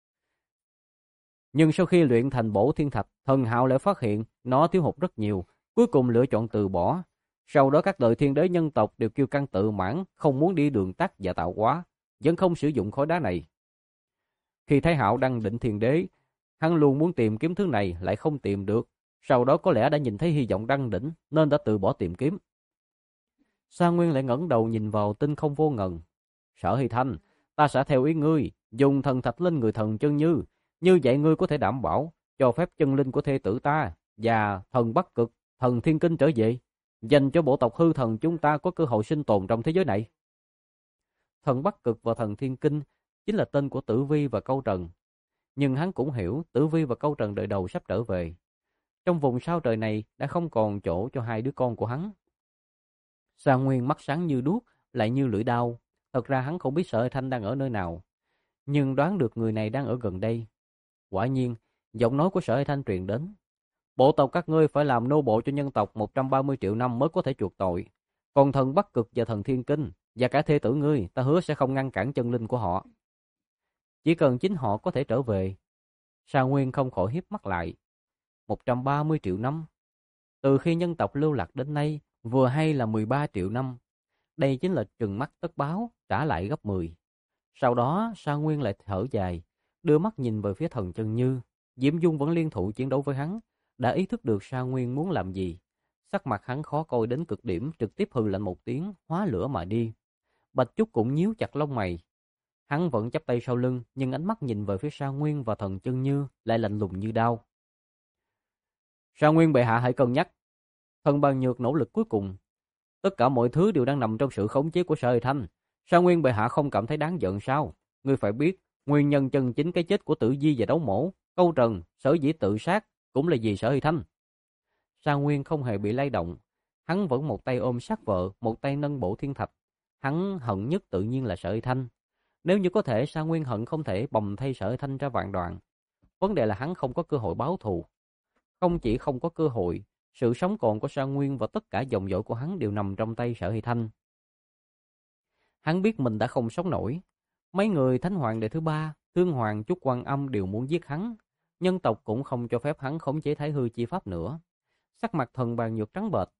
Nhưng sau khi luyện thành Bổ Thiên Thạch, thần Hạo lại phát hiện nó thiếu hụt rất nhiều, cuối cùng lựa chọn từ bỏ. Sau đó các đời thiên đế nhân tộc đều kiêu căng tự mãn, không muốn đi đường tắt và tạo hóa, vẫn không sử dụng khối đá này. Khi Thái Hạo đăng định thiên đế, hắn luôn muốn tìm kiếm thứ này lại không tìm được, sau đó có lẽ đã nhìn thấy hy vọng đăng đỉnh nên đã từ bỏ tìm kiếm. Sa Nguyên lại ngẩng đầu nhìn vào tinh không vô ngần. Sở Hy Thanh, ta sẽ theo ý ngươi, dùng thần thạch lên người thần Chân Như, như vậy ngươi có thể đảm bảo cho phép chân linh của thê tử ta và thần Bắc Cực, thần Thiên Kinh trở về, dành cho bộ tộc hư thần chúng ta có cơ hội sinh tồn trong thế giới này. Thần Bắc Cực và thần Thiên Kinh chính là tên của Tử Vi và Câu Trần. Nhưng hắn cũng hiểu Tử Vi và Câu Trần đời đầu sắp trở về. Trong vùng sao trời này đã không còn chỗ cho hai đứa con của hắn. Sa Nguyên mắt sáng như đuốc, lại như lưỡi dao. Thật ra hắn không biết Sở Hy Thanh đang ở nơi nào, nhưng đoán được người này đang ở gần đây. Quả nhiên, giọng nói của Sở Hy Thanh truyền đến. Bộ tộc các ngươi phải làm nô bộc cho nhân tộc 130 triệu năm mới có thể chuộc tội. Còn thần Bắc Cực và thần Thiên Kinh và cả thê tử ngươi, ta hứa sẽ không ngăn cản chân linh của họ. Chỉ cần chính họ có thể trở về. Sa Nguyên không khỏi híp mắt lại. 130 triệu năm. Từ khi nhân tộc lưu lạc đến nay, vừa hay là 13 triệu năm. Đây chính là trừng mắt tất báo, trả lại gấp 10. Sau đó, Sa Nguyên lại thở dài, đưa mắt nhìn về phía thần Chân Như. Diễm Dung vẫn liên thủ chiến đấu với hắn, đã ý thức được Sa Nguyên muốn làm gì. Sắc mặt hắn khó coi đến cực điểm, trực tiếp hừ lạnh một tiếng, hóa lửa mà đi. Bạch Trúc cũng nhíu chặt lông mày. Hắn vẫn chắp tay sau lưng, nhưng ánh mắt nhìn về phía Sa Nguyên và thần Chân Như lại lạnh lùng như đao. Sa Nguyên bệ hạ hãy cân nhắc. Thần Bàn Nhược nỗ lực cuối cùng. Tất cả mọi thứ đều đang nằm trong sự khống chế của Sở Hy Thanh. Sa Nguyên bệ hạ không cảm thấy đáng giận sao? Ngươi phải biết, nguyên nhân chân chính cái chết của Tử Di và Đấu Mổ, Câu Trần, sở dĩ tự sát cũng là vì Sở Hy Thanh. Sa Nguyên không hề bị lay động, hắn vẫn một tay ôm sát vợ, một tay nâng Bổ Thiên Thạch. Hắn hận nhất tự nhiên là Sở Hy Thanh. Nếu như có thể, Sa Nguyên hận không thể bầm thay Sở Hy Thanh ra vạn đoạn. Vấn đề là hắn không có cơ hội báo thù. Không chỉ không có cơ hội, sự sống còn của Sa Nguyên và tất cả dòng dõi của hắn đều nằm trong tay Sở Hy Thanh. Hắn biết mình đã không sống nổi. Mấy người Thánh Hoàng đời thứ ba, Thương Hoàng, Chúc Quan Âm đều muốn giết hắn. Nhân tộc cũng không cho phép hắn khống chế Thái Hư chi pháp nữa. Sắc mặt Thần Bàn Nhược trắng bệch.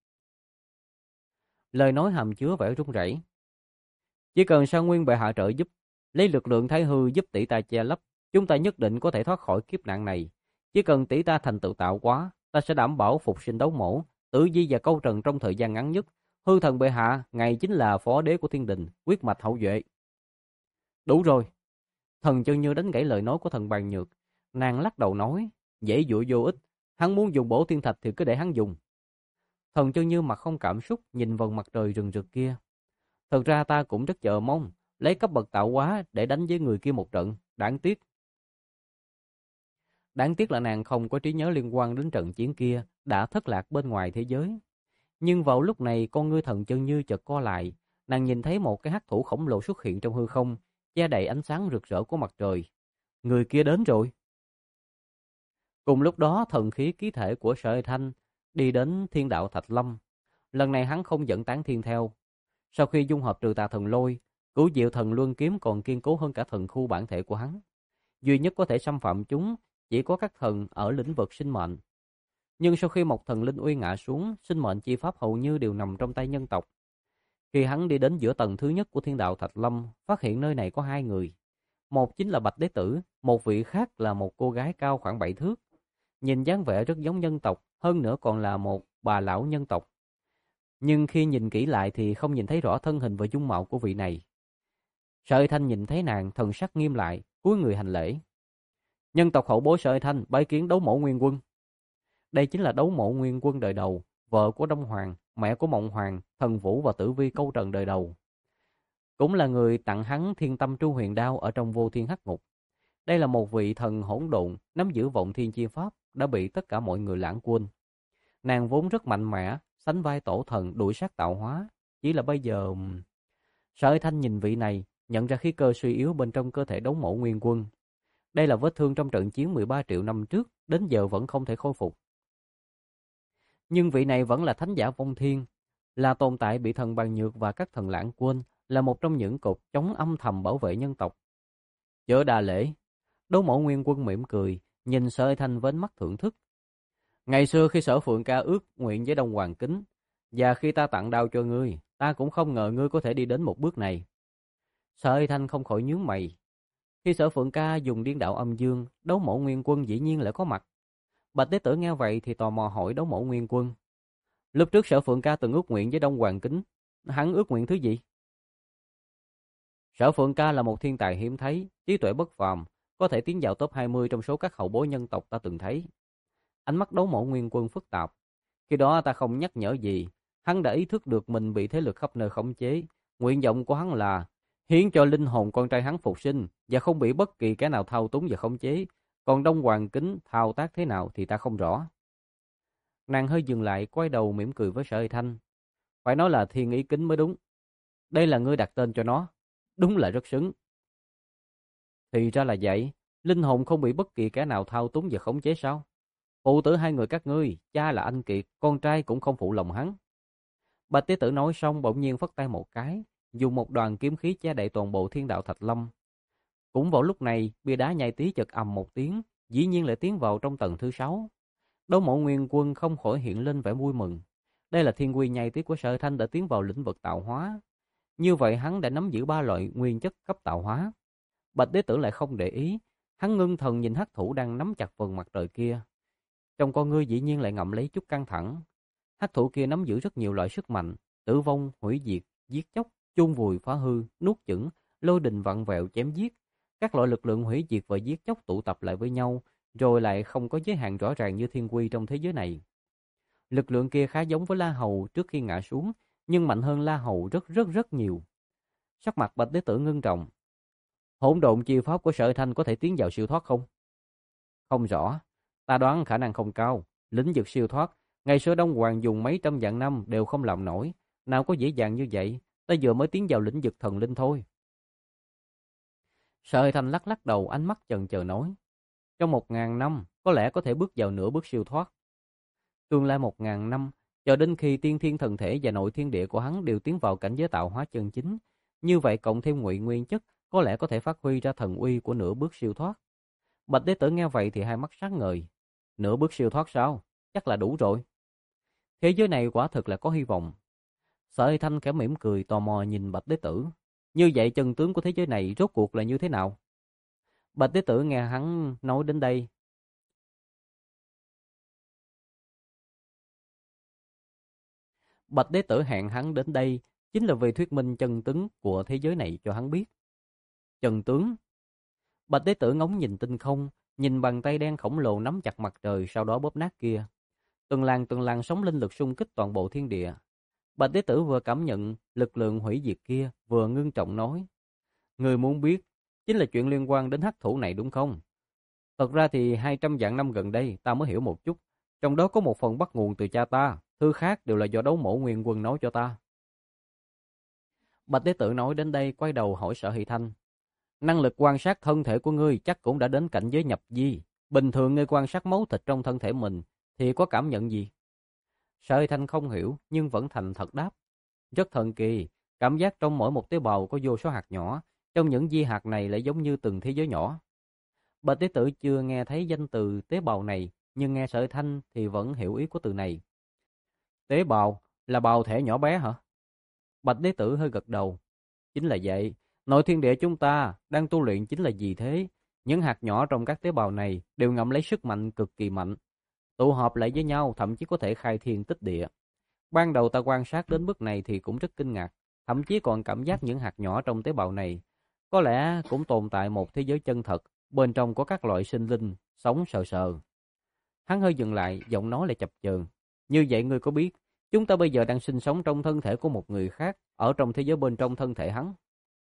Lời nói hàm chứa vẻ run rẩy. Chỉ cần Sa Nguyên bệ hạ trợ giúp, lấy lực lượng Thái Hư giúp tỷ ta che lấp, chúng ta nhất định có thể thoát khỏi kiếp nạn này. Chỉ cần tỷ ta thành tựu tạo hóa, ta sẽ đảm bảo phục sinh Đấu Mổ, Tử Di và Câu Trần trong thời gian ngắn nhất. Hư thần bệ hạ, ngài chính là phó đế của thiên đình, quyết mạch hậu duệ. Đủ rồi. Thần Chân Như đánh gãy lời nói của Thần Bàn Nhược. Nàng lắc đầu nói, dễ dụa vô ích. Hắn muốn dùng Bổ Thiên Thạch thì cứ để hắn dùng. Thần Chân Như mặt không cảm xúc, nhìn vầng mặt trời rừng rực kia. Thật ra ta cũng rất chờ mong lấy cấp bậc tạo hóa để đánh với người kia một trận. Đáng tiếc là nàng không có trí nhớ liên quan đến trận chiến kia, đã thất lạc bên ngoài thế giới. Nhưng vào lúc này, con ngươi Thần Chân Như chợt co lại, nàng nhìn thấy một cái hắc thủ khổng lồ xuất hiện trong hư không, che đầy ánh sáng rực rỡ của mặt trời. Người kia đến rồi. Cùng lúc đó, thần khí ký thể của Sở Hy Thanh đi đến Thiên Đạo Thạch Lâm. Lần này hắn không dẫn tán thiên theo. Sau khi dung hợp Trừ Tà Thần Lôi, Cửu Diệu Thần Luân Kiếm còn kiên cố hơn cả thần khu bản thể của hắn. Duy nhất có thể xâm phạm chúng chỉ có các thần ở lĩnh vực sinh mệnh. Nhưng sau khi một thần linh uy ngã xuống, sinh mệnh chi pháp hầu như đều nằm trong tay nhân tộc. Khi hắn đi đến giữa tầng thứ nhất của Thiên Đạo Thạch Lâm, phát hiện nơi này có hai người. Một chính là Bạch Đế Tử, một vị khác là một cô gái cao khoảng 7 thước. Nhìn dáng vẻ rất giống nhân tộc, hơn nữa còn là một bà lão nhân tộc. Nhưng khi nhìn kỹ lại thì không nhìn thấy rõ thân hình và dung mạo của vị này. Sở Hy Thanh nhìn thấy nàng, thần sắc nghiêm lại, cúi người hành lễ. Nhân tộc hậu bối Sở Hy Thanh bái kiến Đấu Mổ Nguyên Quân. Đây chính là Đấu Mổ Nguyên Quân đời đầu, vợ của Đông Hoàng, mẹ của Mộng Hoàng, Thần Vũ và Tử Vi Câu Trần đời đầu. cũng là người tặng hắn Thiên Tâm Tru Huyền Đao ở trong Vô Thiên Hắc Ngục. Đây là một vị thần hỗn độn nắm giữ vọng thiên chi pháp, đã bị tất cả mọi người lãng quên. Nàng vốn rất mạnh mẽ, sánh vai tổ thần đuổi sát tạo hóa, chỉ là bây giờ Sở Thanh nhìn vị này, nhận ra khí cơ suy yếu bên trong cơ thể Đấu Mẫu Nguyên Quân. Đây là vết thương trong trận chiến 13 triệu năm trước, đến giờ vẫn không thể khôi phục. Nhưng vị này vẫn là thánh giả vong thiên, là tồn tại bị thần Bàn Nhược và các thần lãng quên, là một trong những cột chống âm thầm bảo vệ nhân tộc. Chớ đa lễ, Đấu Mẫu Nguyên Quân mỉm cười, nhìn Sở Thanh với ánh mắt thưởng thức. Ngày xưa khi Sở Phượng Ca ước nguyện với Đông Hoàng Kính, và khi ta tặng đao cho ngươi, ta cũng không ngờ ngươi có thể đi đến một bước này. Sở Thanh không khỏi nhướng mày. Khi Sở Phượng Ca dùng điên đạo âm dương, Đấu Mẫu Nguyên Quân dĩ nhiên lại có mặt. Bạch Đế Tử nghe vậy thì tò mò hỏi Đấu Mẫu Nguyên Quân. Lúc trước Sở Phượng Ca từng ước nguyện với Đông Hoàng Kính, hắn ước nguyện thứ gì? Sở Phượng Ca là một thiên tài hiếm thấy, trí tuệ bất phàm, có thể tiến vào top 20 trong số các hậu bối nhân tộc ta từng thấy. Ánh mắt Đấu Mẫu Nguyên Quân phức tạp. Khi đó ta không nhắc nhở gì, hắn đã ý thức được mình bị thế lực khắp nơi khống chế. Nguyện vọng của hắn là hiến cho linh hồn con trai hắn phục sinh và không bị bất kỳ kẻ nào thao túng và khống chế. Còn Đông Hoàng Kính thao tác thế nào thì ta không rõ. Nàng hơi dừng lại, quay đầu mỉm cười với Sở Thanh. Phải nói là Thiên Ý Kính mới đúng. Đây là ngươi đặt tên cho nó. Đúng là rất xứng. Thì ra là vậy. Linh hồn không bị bất kỳ kẻ nào thao túng và khống chế sao? Phụ tử hai người các ngươi, cha là anh Kiệt, con trai cũng không phụ lòng hắn. Bạch Tế Tử nói xong bỗng nhiên phất tay một cái, dùng một đoàn kiếm khí che đậy toàn bộ Thiên Đạo Thạch Lâm. Cũng vào lúc này, bia đá nhai tí chợt ầm một tiếng, dĩ nhiên lại tiến vào trong tầng thứ 6. Đấu Mẫu Nguyên Quân không khỏi hiện lên vẻ vui mừng. Đây là thiên quy nhai tí của Sở Thanh đã tiến vào lĩnh vực tạo hóa. Như vậy hắn đã nắm giữ 3 loại nguyên chất cấp tạo hóa. Bạch Đế Tử lại không để ý, hắn ngưng thần nhìn hắc thủ đang nắm chặt phần mặt trời kia. Trong con ngươi dĩ nhiên lại ngậm lấy chút căng thẳng. Hắc thủ kia nắm giữ rất nhiều loại sức mạnh, tử vong, hủy diệt, giết chóc, chôn vùi, phá hư, nuốt chửng, lôi đình vặn vẹo, chém giết. Các loại lực lượng hủy diệt và giết chóc tụ tập lại với nhau, rồi lại không có giới hạn rõ ràng như thiên quy trong thế giới này. Lực lượng kia khá giống với La Hầu trước khi ngã xuống, nhưng mạnh hơn La Hầu rất nhiều. Sắc mặt Bạch Đế Tử ngưng trọng. Hỗn độn chi pháp của Sở Thanh có thể tiến vào siêu thoát không? Không rõ, ta đoán khả năng không cao. Lĩnh vực siêu thoát, ngày xưa Đông Hoàng dùng mấy trăm vạn năm đều không làm nổi, nào có dễ dàng như vậy, ta vừa mới tiến vào lĩnh vực thần linh thôi. Sở Thanh lắc lắc đầu, ánh mắt chần chờ nói. Trong 1000 năm, có lẽ có thể bước vào nửa bước siêu thoát. Tương lai 1000 năm, chờ đến khi tiên thiên thần thể và nội thiên địa của hắn đều tiến vào cảnh giới tạo hóa chân chính, như vậy cộng thêm ngụy nguyên chất, có lẽ có thể phát huy ra thần uy của nửa bước siêu thoát. Bạch Đế Tử nghe vậy thì hai mắt sáng ngời. Nửa bước siêu thoát sao? Chắc là đủ rồi. Thế giới này quả thực là có hy vọng. Sở Thanh khẽ mỉm cười tò mò nhìn Bạch Đế Tử. Như vậy chân tướng của thế giới này rốt cuộc là như thế nào? Bạch Đế Tử nghe hắn nói đến đây. Bạch Đế Tử hẹn hắn đến đây chính là vì thuyết minh chân tướng của thế giới này cho hắn biết. Chân tướng? Bạch Đế Tử ngóng nhìn tinh không, nhìn bàn tay đen khổng lồ nắm chặt mặt trời sau đó bóp nát kia. Từng làn sóng linh lực xung kích toàn bộ thiên địa. Bạch Đế Tử vừa cảm nhận lực lượng hủy diệt kia, vừa ngưng trọng nói. Người muốn biết, chính là chuyện liên quan đến hắc thủ này đúng không? Thật ra thì 200 vạn năm gần đây ta mới hiểu một chút. Trong đó có một phần bắt nguồn từ cha ta, thứ khác đều là do Đấu Mẫu Nguyên Quân nói cho ta. Bạch Đế Tử nói đến đây quay đầu hỏi Sở Hỷ Thanh. Năng lực quan sát thân thể của ngươi chắc cũng đã đến cảnh giới nhập vi. Bình thường ngươi quan sát máu thịt trong thân thể mình thì có cảm nhận gì? Sở Hỷ Thanh không hiểu nhưng vẫn thành thật đáp. Rất thần kỳ, cảm giác trong mỗi một tế bào có vô số hạt nhỏ, trong những vi hạt này lại giống như từng thế giới nhỏ. Bạch Đế Tử chưa nghe thấy danh từ tế bào này, nhưng nghe Sở Hỷ Thanh thì vẫn hiểu ý của từ này. Tế bào là bào thể nhỏ bé hả? Bạch Đế Tử hơi gật đầu. Chính là vậy, nội thiên địa chúng ta đang tu luyện chính là gì thế? Những hạt nhỏ trong các tế bào này đều ngậm lấy sức mạnh cực kỳ mạnh. Tụ hợp lại với nhau thậm chí có thể khai thiên tích địa. Ban đầu ta quan sát đến bước này thì cũng rất kinh ngạc. Thậm chí còn cảm giác những hạt nhỏ trong tế bào này có lẽ cũng tồn tại một thế giới chân thật. Bên trong có các loại sinh linh sống sờ sờ. Hắn hơi dừng lại, giọng nói lại chập chờn. Như vậy ngươi có biết, chúng ta bây giờ đang sinh sống trong thân thể của một người khác, ở trong thế giới bên trong thân thể hắn.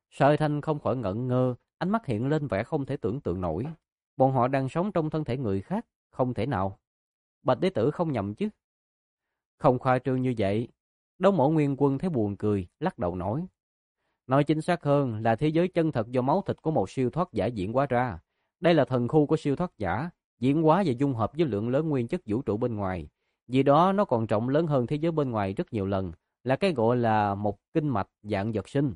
Sở Thanh không khỏi ngẩn ngơ, ánh mắt hiện lên vẻ không thể tưởng tượng nổi. Bọn họ đang sống trong thân thể người khác, không thể nào. Bạch Đế Tử không nhầm chứ? Không khoa trương như vậy. Đấu Mộ Nguyên Quân thấy buồn cười, lắc đầu nói. Nói chính xác hơn là thế giới chân thật do máu thịt của một siêu thoát giả diễn hóa ra. Đây là thần khu của siêu thoát giả, diễn hóa và dung hợp với lượng lớn nguyên chất vũ trụ bên ngoài. Vì đó nó còn rộng lớn hơn thế giới bên ngoài rất nhiều lần, là cái gọi là một kinh mạch dạng vật sinh.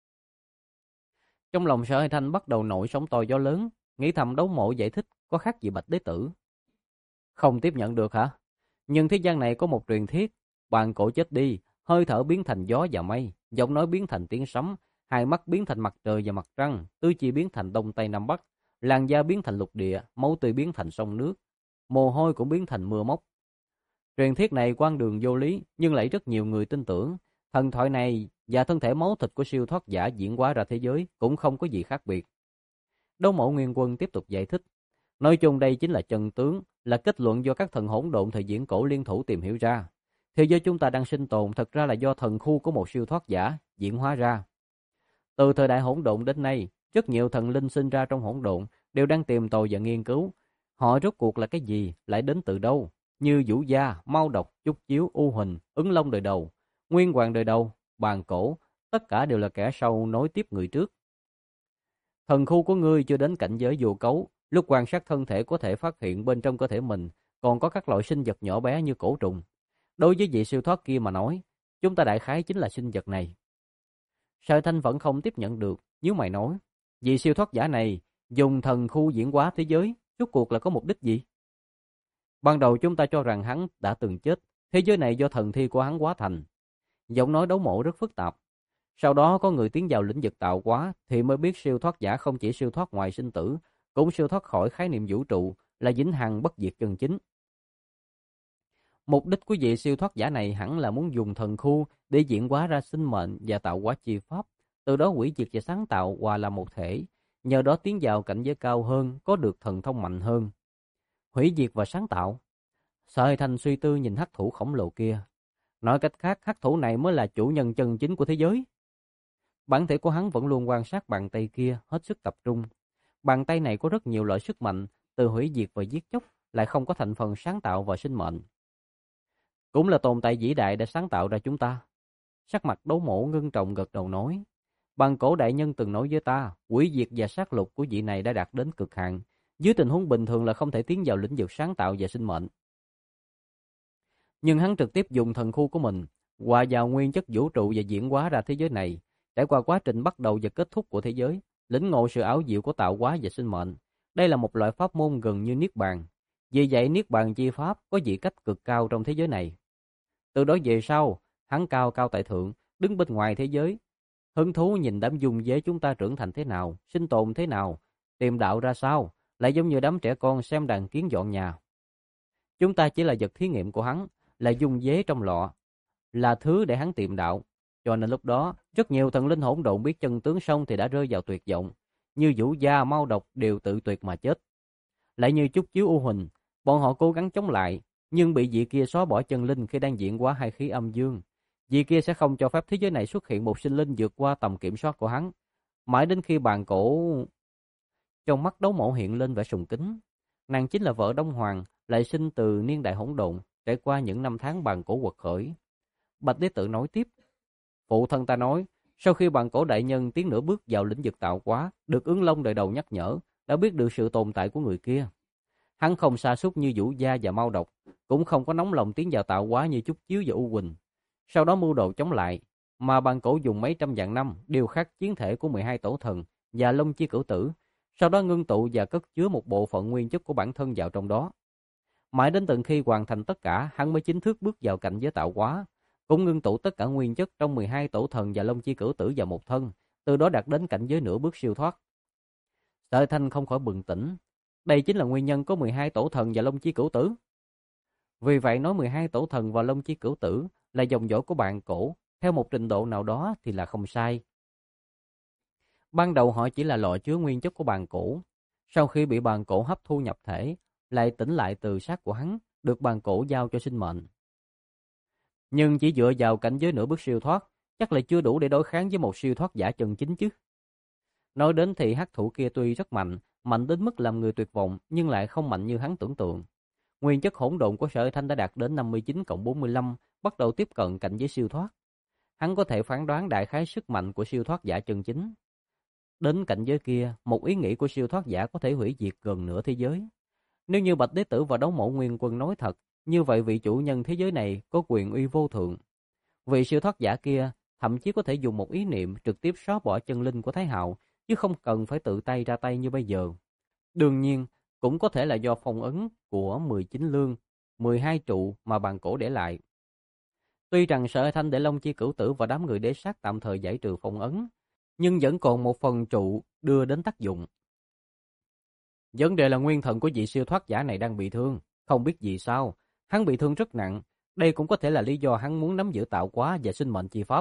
Trong lòng Sở Hải Thanh bắt đầu nổi sóng to gió lớn, nghĩ thầm Đấu Mộ giải thích có khác gì Bạch Đế Tử. Không tiếp nhận được hả? Nhưng thế gian này có một truyền thuyết, bàn cổ chết đi, hơi thở biến thành gió và mây, giọng nói biến thành tiếng sấm, hai mắt biến thành mặt trời và mặt trăng, tứ chi biến thành đông tây nam bắc, làn da biến thành lục địa, máu tươi biến thành sông nước, mồ hôi cũng biến thành mưa móc. Truyền thuyết này quan đường vô lý, nhưng lại rất nhiều người tin tưởng. Thần thoại này và thân thể máu thịt của siêu thoát giả diễn hóa ra thế giới cũng không có gì khác biệt. Đấu Mộ Nguyên Quân tiếp tục giải thích. Nói chung đây chính là chân tướng, là kết luận do các thần hỗn độn thời diễn cổ liên thủ tìm hiểu ra. Thế giới chúng ta đang sinh tồn thật ra là do thần khu của một siêu thoát giả diễn hóa ra. Từ thời đại hỗn độn đến nay, rất nhiều thần linh sinh ra trong hỗn độn đều đang tìm tòi và nghiên cứu. Họ rốt cuộc là cái gì, lại đến từ đâu? Như Vũ Gia, Mao Độc, Chúc Chiếu, U Huỳnh, Ứng Long đời đầu, Nguyên Hoàng đời đầu, Bàn Cổ, tất cả đều là kẻ sau nối tiếp người trước. Thần khu của ngươi chưa đến cảnh giới vô cấu, lúc quan sát thân thể có thể phát hiện bên trong cơ thể mình còn có các loại sinh vật nhỏ bé như cổ trùng. Đối với vị siêu thoát kia mà nói, chúng ta đại khái chính là sinh vật này. Sở Thanh vẫn không tiếp nhận được, nếu mày nói, vị siêu thoát giả này dùng thần khu diễn hóa thế giới, rốt cuộc là có mục đích gì? Ban đầu chúng ta cho rằng hắn đã từng chết, thế giới này do thần thi của hắn hóa thành. Giọng nói Đấu Mộ rất phức tạp. Sau đó có người tiến vào lĩnh vực tạo hóa thì mới biết siêu thoát giả không chỉ siêu thoát ngoài sinh tử, cũng siêu thoát khỏi khái niệm vũ trụ, là vĩnh hằng bất diệt chân chính. Mục đích của vị siêu thoát giả này hẳn là muốn dùng thần khu để diễn hóa ra sinh mệnh và tạo hóa chi pháp, từ đó hủy diệt và sáng tạo hòa làm một thể, nhờ đó tiến vào cảnh giới cao hơn, có được thần thông mạnh hơn. Hủy diệt và sáng tạo. Sở Hải Thành suy tư nhìn hắc thủ khổng lồ kia. Nói cách khác, hắc thủ này mới là chủ nhân chân chính của thế giới. Bản thể của hắn vẫn luôn quan sát bàn tay kia, hết sức tập trung. Bàn tay này có rất nhiều loại sức mạnh, từ hủy diệt và giết chóc, lại không có thành phần sáng tạo và sinh mệnh. Cũng là tồn tại vĩ đại đã sáng tạo ra chúng ta. Sắc mặt Đấu Mộ ngưng trọng gật đầu nói. Bàn cổ đại nhân từng nói với ta, hủy diệt và sát lục của vị này đã đạt đến cực hạn. Dưới tình huống bình thường là không thể tiến vào lĩnh vực sáng tạo và sinh mệnh. Nhưng hắn trực tiếp dùng thần khu của mình, hòa vào nguyên chất vũ trụ và diễn hóa ra thế giới này. Trải qua quá trình bắt đầu và kết thúc của thế giới, lĩnh ngộ sự ảo diệu của tạo hóa và sinh mệnh. Đây là một loại pháp môn gần như niết bàn. Vì vậy niết bàn chi pháp có vị cách cực cao trong thế giới này. Từ đó về sau, hắn cao cao tại thượng, đứng bên ngoài thế giới. Hứng thú nhìn đám dung dế chúng ta trưởng thành thế nào, sinh tồn thế nào, tìm đạo ra sao, lại giống như đám trẻ con xem đàn kiến dọn nhà. Chúng ta chỉ là vật thí nghiệm của hắn, là dung dế trong lọ, là thứ để hắn tìm đạo. Cho nên lúc đó, rất nhiều thần linh hỗn độn biết chân tướng xong thì đã rơi vào tuyệt vọng. Như Vũ Gia, Mao Độc đều tự tuyệt mà chết. Lại như Chúc Chiếu, U Huỳnh, bọn họ cố gắng chống lại, nhưng bị vị kia xóa bỏ chân linh khi đang diễn hóa hai khí âm dương. Vị kia sẽ không cho phép thế giới này xuất hiện một sinh linh vượt qua tầm kiểm soát của hắn. Mãi đến khi bàn cổ... Trong mắt Đấu Mộ hiện lên vẻ sùng kính. Nàng chính là vợ Đông Hoàng, lại sinh từ niên đại hỗn độn, trải qua những năm tháng bàn cổ quật khởi. Bạch Đế Tự nói tiếp. Phụ thân ta nói, sau khi bàn cổ đại nhân tiến nửa bước vào lĩnh vực tạo hóa, được Ứng Long đời đầu nhắc nhở, đã biết được sự tồn tại của người kia. Hắn không sa sút như Vũ Gia và Mao Độc, cũng không có nóng lòng tiến vào tạo hóa như Chúc Chiếu và U Huỳnh. Sau đó mưu đồ chống lại, mà bàn cổ dùng mấy trăm vạn năm điều khắc chiến thể của 12 tổ thần và Long Chi Cửu Tử, sau đó ngưng tụ và cất chứa một bộ phận nguyên chất của bản thân vào trong đó. Mãi đến tận khi hoàn thành tất cả, hắn mới chính thức bước vào cảnh giới tạo hóa, cũng ngưng tụ tất cả nguyên chất trong 12 tổ thần và Long Chi Cửu Tử vào một thân, từ đó đạt đến cảnh giới nửa bước siêu thoát. Sở Thanh không khỏi bừng tỉnh, đây chính là nguyên nhân có 12 tổ thần và Long Chi Cửu Tử. Vì vậy nói 12 tổ thần và Long Chi Cửu Tử là dòng dõi của bàn cổ, theo một trình độ nào đó thì là không sai. Ban đầu họ chỉ là lọ chứa nguyên chất của bàn cổ, sau khi bị bàn cổ hấp thu nhập thể, lại tỉnh lại từ xác của hắn, được bàn cổ giao cho sinh mệnh. Nhưng chỉ dựa vào cảnh giới nửa bước siêu thoát, chắc là chưa đủ để đối kháng với một siêu thoát giả chân chính chứ. Nói đến thì hắc thủ kia tuy rất mạnh, mạnh đến mức làm người tuyệt vọng, nhưng lại không mạnh như hắn tưởng tượng. Nguyên chất hỗn độn của Sở Thanh đã đạt đến 59+45, bắt đầu tiếp cận cảnh giới siêu thoát. Hắn có thể phán đoán đại khái sức mạnh của siêu thoát giả chân chính. Đến cảnh giới kia, một ý nghĩ của siêu thoát giả có thể hủy diệt gần nửa thế giới. Nếu như Bạch Đế Tử và Đấu Mẫu Nguyên Quân nói thật, như vậy vị chủ nhân thế giới này có quyền uy vô thượng. Vị siêu thoát giả kia thậm chí có thể dùng một ý niệm trực tiếp xóa bỏ chân linh của Thái Hạo, chứ không cần phải tự tay ra tay như bây giờ. Đương nhiên, cũng có thể là do phong ấn của 19 lương, 12 trụ mà bàn cổ để lại. Tuy rằng Sở Thanh để Long Chi Cửu Tử và đám người đế sát tạm thời giải trừ phong ấn, nhưng vẫn còn một phần trụ đưa đến tác dụng. Vấn đề là nguyên thần của vị siêu thoát giả này đang bị thương, không biết vì sao, hắn bị thương rất nặng, đây cũng có thể là lý do hắn muốn nắm giữ tạo hóa và sinh mệnh chi pháp.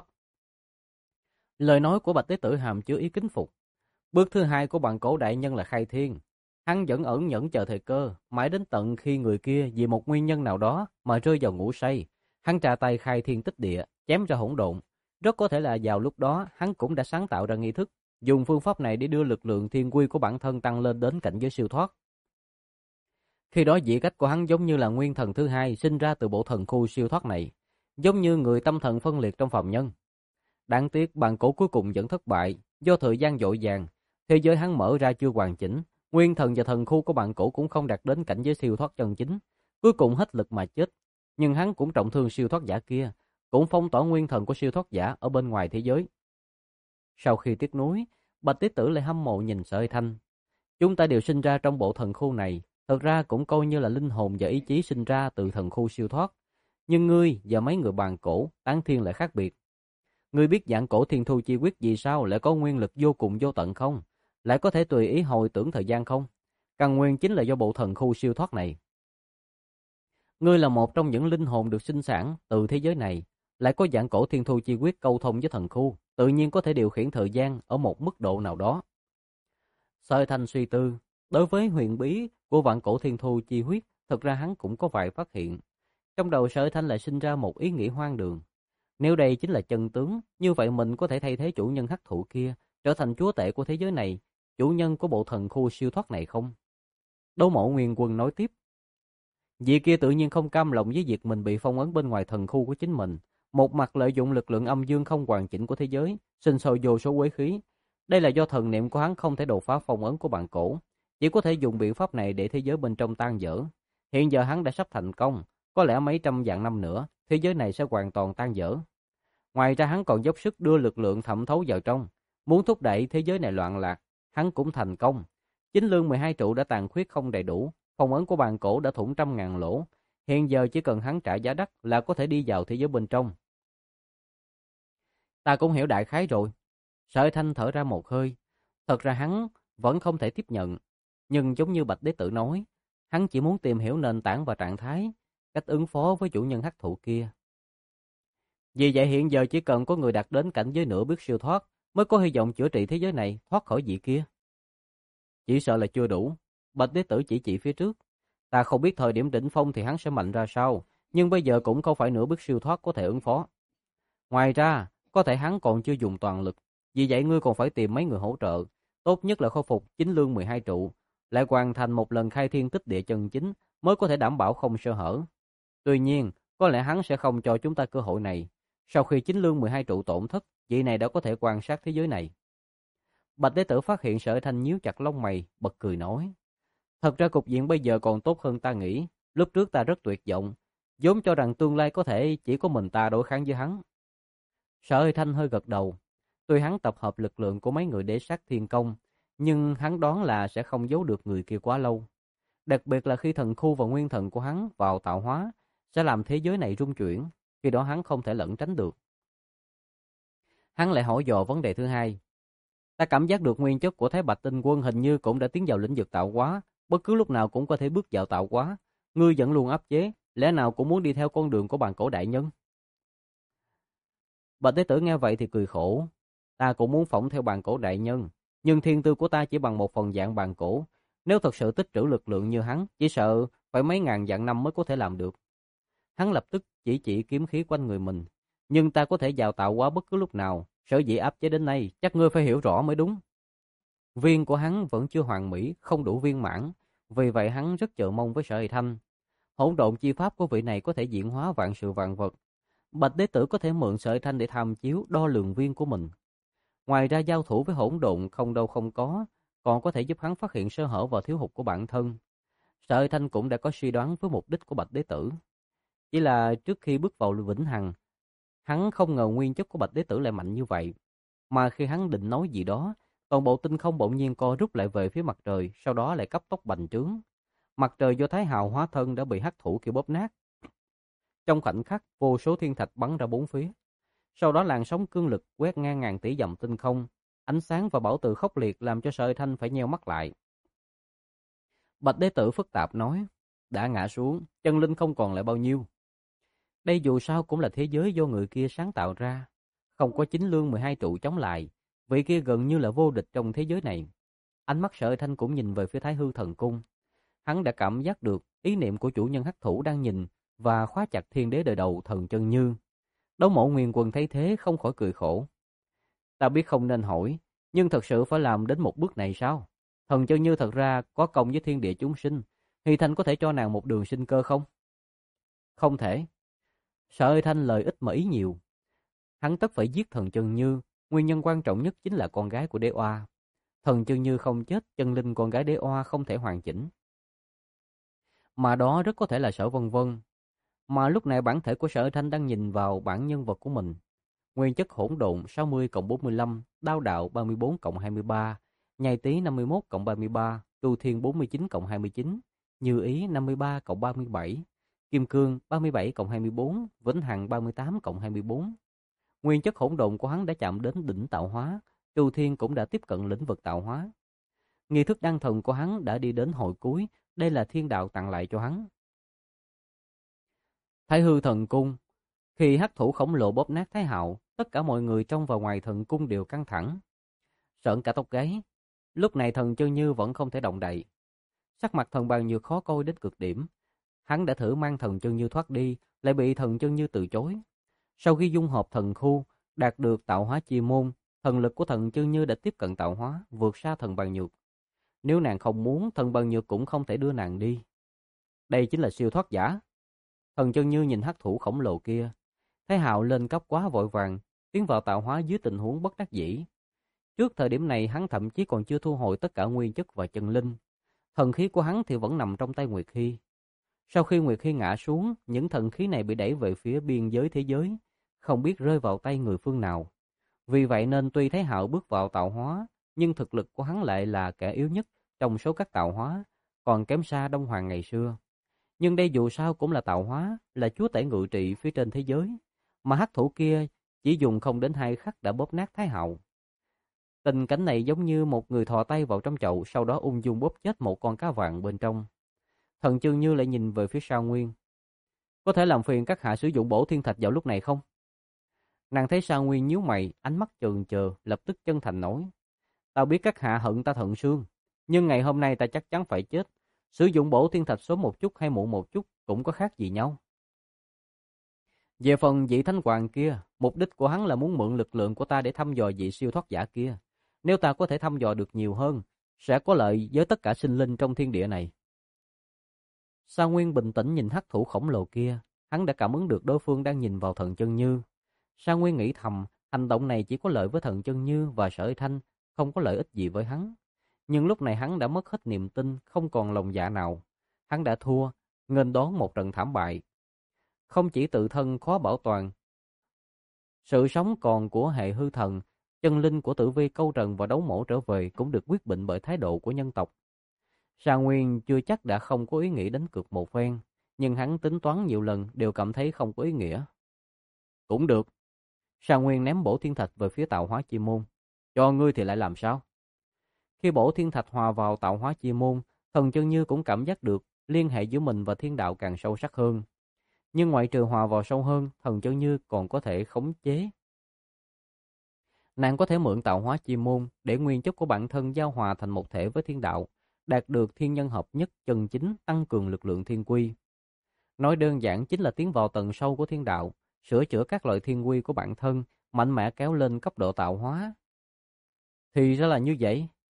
Lời nói của Bạch Tế Tử hàm chứa ý kính phục. Bước thứ hai của bàn cổ đại nhân là khai thiên. Hắn vẫn ẩn nhẫn chờ thời cơ, mãi đến tận khi người kia vì một nguyên nhân nào đó mà rơi vào ngủ say, hắn tra tay khai thiên tích địa, chém ra hỗn độn. Rất có thể là vào lúc đó hắn cũng đã sáng tạo ra nghi thức, dùng phương pháp này để đưa lực lượng thiên quy của bản thân tăng lên đến cảnh giới siêu thoát. Khi đó vị cách của hắn giống như là nguyên thần thứ hai sinh ra từ bộ thần khu siêu thoát này, giống như người tâm thần phân liệt trong phàm nhân. Đáng tiếc bàn cổ cuối cùng vẫn thất bại, do thời gian dội vàng, thế giới hắn mở ra chưa hoàn chỉnh, nguyên thần và thần khu của bàn cổ cũng không đạt đến cảnh giới siêu thoát chân chính, cuối cùng hết lực mà chết. Nhưng hắn cũng trọng thương siêu thoát giả kia, cũng phong tỏa nguyên thần của siêu thoát giả ở bên ngoài thế giới. Sau khi tiếc nuối, Bạch Tiết Tử lại hâm mộ nhìn Sợi Thanh. Chúng ta đều sinh ra trong bộ thần khu này, thật ra cũng coi như là linh hồn và ý chí sinh ra từ thần khu siêu thoát. Nhưng ngươi và mấy người bàn cổ, tán thiên lại khác biệt. Ngươi biết dạng cổ thiên thu chi quyết vì sao lại có nguyên lực vô cùng vô tận không? Lại có thể tùy ý hồi tưởng thời gian không? Căn nguyên chính là do bộ thần khu siêu thoát này. Ngươi là một trong những linh hồn được sinh sản từ thế giới này, lại có dạng cổ thiên thu chi quyết câu thông với thần khu, tự nhiên có thể điều khiển thời gian ở một mức độ nào đó. Sợi Thanh suy tư, đối với huyền bí của vạn cổ thiên thu chi huyết, thực ra hắn cũng có vài phát hiện. Trong đầu Sợi Thanh lại sinh ra một ý nghĩ hoang đường. Nếu đây chính là chân tướng, như vậy mình có thể thay thế chủ nhân hắc thụ kia, trở thành chúa tể của thế giới này, chủ nhân của bộ thần khu siêu thoát này không? Đấu Mẫu Nguyên Quân nói tiếp. Vị kia tự nhiên không cam lòng với việc mình bị phong ấn bên ngoài thần khu của chính mình. Một mặt lợi dụng lực lượng âm dương không hoàn chỉnh của thế giới, sinh sôi vô số quế khí. Đây là do thần niệm của hắn không thể đột phá phong ấn của bàn cổ. Chỉ có thể dùng biện pháp này để thế giới bên trong tan vỡ. Hiện giờ hắn đã sắp thành công, có lẽ mấy trăm vạn năm nữa, thế giới này sẽ hoàn toàn tan vỡ. Ngoài ra hắn còn dốc sức đưa lực lượng thẩm thấu vào trong, muốn thúc đẩy thế giới này loạn lạc, hắn cũng thành công. Chính lương 12 trụ đã tàn khuyết không đầy đủ, phong ấn của bàn cổ đã thủng trăm ngàn lỗ, hiện giờ chỉ cần hắn trả giá đắt là có thể đi vào thế giới bên trong. Ta cũng hiểu đại khái rồi. Sợi Thanh thở ra một hơi, thật ra hắn vẫn không thể tiếp nhận, nhưng giống như Bạch Đế Tử nói, hắn chỉ muốn tìm hiểu nền tảng và trạng thái, cách ứng phó với chủ nhân hắc thụ kia. Vì vậy hiện giờ chỉ cần có người đạt đến cảnh giới nửa bước siêu thoát mới có hy vọng chữa trị thế giới này thoát khỏi vị kia. Chỉ sợ là chưa đủ. Bạch Đế Tử chỉ phía trước. Ta không biết thời điểm đỉnh phong thì hắn sẽ mạnh ra sao, nhưng bây giờ cũng không phải nửa bước siêu thoát có thể ứng phó. Ngoài ra, có thể hắn còn chưa dùng toàn lực, vì vậy ngươi còn phải tìm mấy người hỗ trợ, tốt nhất là khôi phục chính lương 12 trụ, lại hoàn thành một lần khai thiên tích địa chân chính mới có thể đảm bảo không sơ hở. Tuy nhiên, có lẽ hắn sẽ không cho chúng ta cơ hội này. Sau khi chính lương 12 trụ tổn thất, vị này đã có thể quan sát thế giới này. Bạch Đế Tử phát hiện Sở Thanh nhíu chặt lông mày, bật cười nói. Thật ra cục diện bây giờ còn tốt hơn ta nghĩ. Lúc trước ta rất tuyệt vọng, vốn cho rằng tương lai có thể chỉ có mình ta đối kháng với hắn. Sở Thanh hơi gật đầu. Tuy hắn tập hợp lực lượng của mấy người đế sát thiên công, nhưng hắn đoán là sẽ không giấu được người kia quá lâu. Đặc biệt là khi thần khu và nguyên thần của hắn vào tạo hóa, sẽ làm thế giới này rung chuyển, khi đó hắn không thể lẩn tránh được. Hắn lại hỏi dò vấn đề thứ hai. Ta cảm giác được nguyên chất của Thái Bạch Tinh Quân hình như cũng đã tiến vào lĩnh vực tạo hóa, bất cứ lúc nào cũng có thể bước vào tạo hóa. Ngươi vẫn luôn áp chế, lẽ nào cũng muốn đi theo con đường của bàn cổ đại nhân? Bạch Tế Tử nghe vậy thì cười khổ. Ta cũng muốn phỏng theo bàn cổ đại nhân, nhưng thiên tư của ta chỉ bằng một phần dạng bàn cổ. Nếu thật sự tích trữ lực lượng như hắn, chỉ sợ phải mấy ngàn vạn năm mới có thể làm được. Hắn lập tức chỉ kiếm khí quanh người mình. Nhưng ta có thể vào tạo hóa bất cứ lúc nào, sở dĩ áp chế đến nay, chắc ngươi phải hiểu rõ mới đúng. Viên của hắn vẫn chưa hoàn mỹ, không đủ viên mãn, vì vậy hắn rất chờ mong với Sở Hệ Thanh. Hỗn độn chi pháp của vị này có thể diễn hóa vạn sự vạn vật. Bạch Đế Tử có thể mượn Sở Hệ Thanh để tham chiếu đo lường viên của mình. Ngoài ra giao thủ với hỗn độn không đâu không có, còn có thể giúp hắn phát hiện sơ hở và thiếu hụt của bản thân. Sở Hệ Thanh cũng đã có suy đoán với mục đích của Bạch Đế Tử. Chỉ là trước khi bước vào vĩnh hằng, hắn không ngờ nguyên chất của Bạch Đế Tử lại mạnh như vậy. Mà khi hắn định nói gì đó, toàn bộ tinh không bỗng nhiên co rút lại về phía mặt trời, sau đó lại cấp tốc bành trướng. Mặt trời do Thái Hào hóa thân đã bị hắc thủ kia bóp nát. Trong khoảnh khắc, vô số thiên thạch bắn ra bốn phía. Sau đó làn sóng cương lực quét ngang ngàn tỷ dặm tinh không, ánh sáng và bảo tự khốc liệt làm cho Sở Hệ Thanh phải nheo mắt lại. Bạch Đế Tử phức tạp nói, đã ngã xuống, chân linh không còn lại bao nhiêu. Đây dù sao cũng là thế giới do người kia sáng tạo ra, không có chính lương 12 trụ chống lại, vị kia gần như là vô địch trong thế giới này. Ánh mắt Sở Hệ Thanh cũng nhìn về phía Thái Hư Thần Cung. Hắn đã cảm giác được ý niệm của chủ nhân hắc thủ đang nhìn và khóa chặt thiên đế đời đầu Thần Chân Như. Đấu Mộ Nguyên Quân thấy thế không khỏi cười khổ. Ta biết không nên hỏi, nhưng thật sự phải làm đến một bước này sao? Thần Chân Như thật ra có công với thiên địa chúng sinh, Hy Thanh có thể cho nàng một đường sinh cơ không? Không thể. Sở Hệ Thanh lời ít mà ý nhiều. Hắn tất phải giết Thần Chân Như, nguyên nhân quan trọng nhất chính là con gái của Đế Oa. Thần Chân Như không chết, chân linh con gái Đế Oa không thể hoàn chỉnh. Mà đó rất có thể là Sở Vân Vân. Mà lúc này bản thể của Sở Hệ Thanh đang nhìn vào bản nhân vật của mình. Nguyên chất hỗn độn 60+45, đao đạo 34+23, nhai tý 51+33, tu thiên 49+29, như ý 53+37, kim cương 37+24, vĩnh hằng 38+24. Nguyên chất hỗn độn của hắn đã chạm đến đỉnh tạo hóa, tu thiên cũng đã tiếp cận lĩnh vực tạo hóa. Nghi thức đăng thần của hắn đã đi đến hồi cuối, đây là thiên đạo tặng lại cho hắn. Thái Hư Thần Cung. Khi hắc thủ khổng lồ bóp nát Thái Hạo, tất cả mọi người trong và ngoài thần cung đều căng thẳng, sởn cả tóc gáy. Lúc này Thần Chân Như vẫn không thể động đậy. Sắc mặt Thần Bàn Nhược khó coi đến cực điểm. Hắn đã thử mang Thần Chân Như thoát đi, lại bị Thần Chân Như từ chối. Sau khi dung hợp thần khu, đạt được tạo hóa chi môn, thần lực của Thần Chân Như đã tiếp cận tạo hóa, vượt xa Thần Bàn Nhược. Nếu nàng không muốn, Thần Bàn Nhược cũng không thể đưa nàng đi. Đây chính là siêu thoát giả. Thần Chân Như nhìn hắc thủ khổng lồ kia. Thái Hạo lên cấp quá vội vàng, tiến vào tạo hóa dưới tình huống bất đắc dĩ. Trước thời điểm này hắn thậm chí còn chưa thu hồi tất cả nguyên chất và chân linh. Thần khí của hắn thì vẫn nằm trong tay Nguyệt Hy. Sau khi Nguyệt Hy ngã xuống, những thần khí này bị đẩy về phía biên giới thế giới, không biết rơi vào tay người phương nào. Vì vậy nên tuy Thái Hạo bước vào tạo hóa, nhưng thực lực của hắn lại là kẻ yếu nhất trong số các tạo hóa, còn kém xa Đông Hoàng ngày xưa. Nhưng đây dù sao cũng là tạo hóa, là chúa tể ngự trị phía trên thế giới, mà hắc thủ kia chỉ dùng không đến 2 khắc đã bóp nát Thái Hạo. Tình cảnh này giống như một người thò tay vào trong chậu, sau đó ung dung bóp chết một con cá vàng bên trong. Thần Chân Như lại nhìn về phía Sa Nguyên. Có thể làm phiền các hạ sử dụng bổ thiên thạch vào lúc này không? Nàng thấy Sa Nguyên nhíu mày, ánh mắt chần chờ, lập tức chân thành nói. Tao biết các hạ hận ta thận xương, nhưng ngày hôm nay ta chắc chắn phải chết. Sử dụng bổ thiên thạch sớm một chút hay muộn một chút cũng có khác gì nhau. Về phần vị thánh hoàng kia, mục đích của hắn là muốn mượn lực lượng của ta để thăm dò vị siêu thoát giả kia. Nếu ta có thể thăm dò được nhiều hơn, sẽ có lợi với tất cả sinh linh trong thiên địa này. Sa Nguyên bình tĩnh nhìn hắc thủ khổng lồ kia, hắn đã cảm ứng được đối phương đang nhìn vào Thần Chân Như. Sa Nguyên nghĩ thầm, hành động này chỉ có lợi với Thần Chân Như và Sở Hệ Thanh, không có lợi ích gì với hắn. Nhưng lúc này hắn đã mất hết niềm tin, không còn lòng dạ nào. Hắn đã thua, nghênh đón một trận thảm bại. Không chỉ tự thân khó bảo toàn, sự sống còn của hệ hư thần, chân linh của Tử Vi Câu Trần và Đấu Mổ trở về cũng được quyết định bởi thái độ của nhân tộc. Sa Nguyên chưa chắc đã không có ý nghĩ đánh cược một phen, nhưng hắn tính toán nhiều lần đều cảm thấy không có ý nghĩa. Cũng được. Sa Nguyên ném bổ thiên thạch về phía tạo hóa chi môn. Cho ngươi thì lại làm sao? Khi bổ thiên thạch hòa vào tạo hóa chi môn, Thần Chân Như cũng cảm giác được liên hệ giữa mình và thiên đạo càng sâu sắc hơn. Nhưng ngoại trừ hòa vào sâu hơn, Thần Chân Như còn có thể khống chế. Nàng có thể mượn tạo hóa chi môn để nguyên chất của bản thân giao hòa thành một thể với thiên đạo, đạt được thiên nhân hợp nhất chân chính, tăng cường lực lượng thiên quy. Nói đơn giản chính là tiến vào tầng sâu của thiên đạo, sửa chữa các loại thiên quy của bản thân, mạnh mẽ kéo lên cấp độ tạo hóa. Thì ra là như vậy.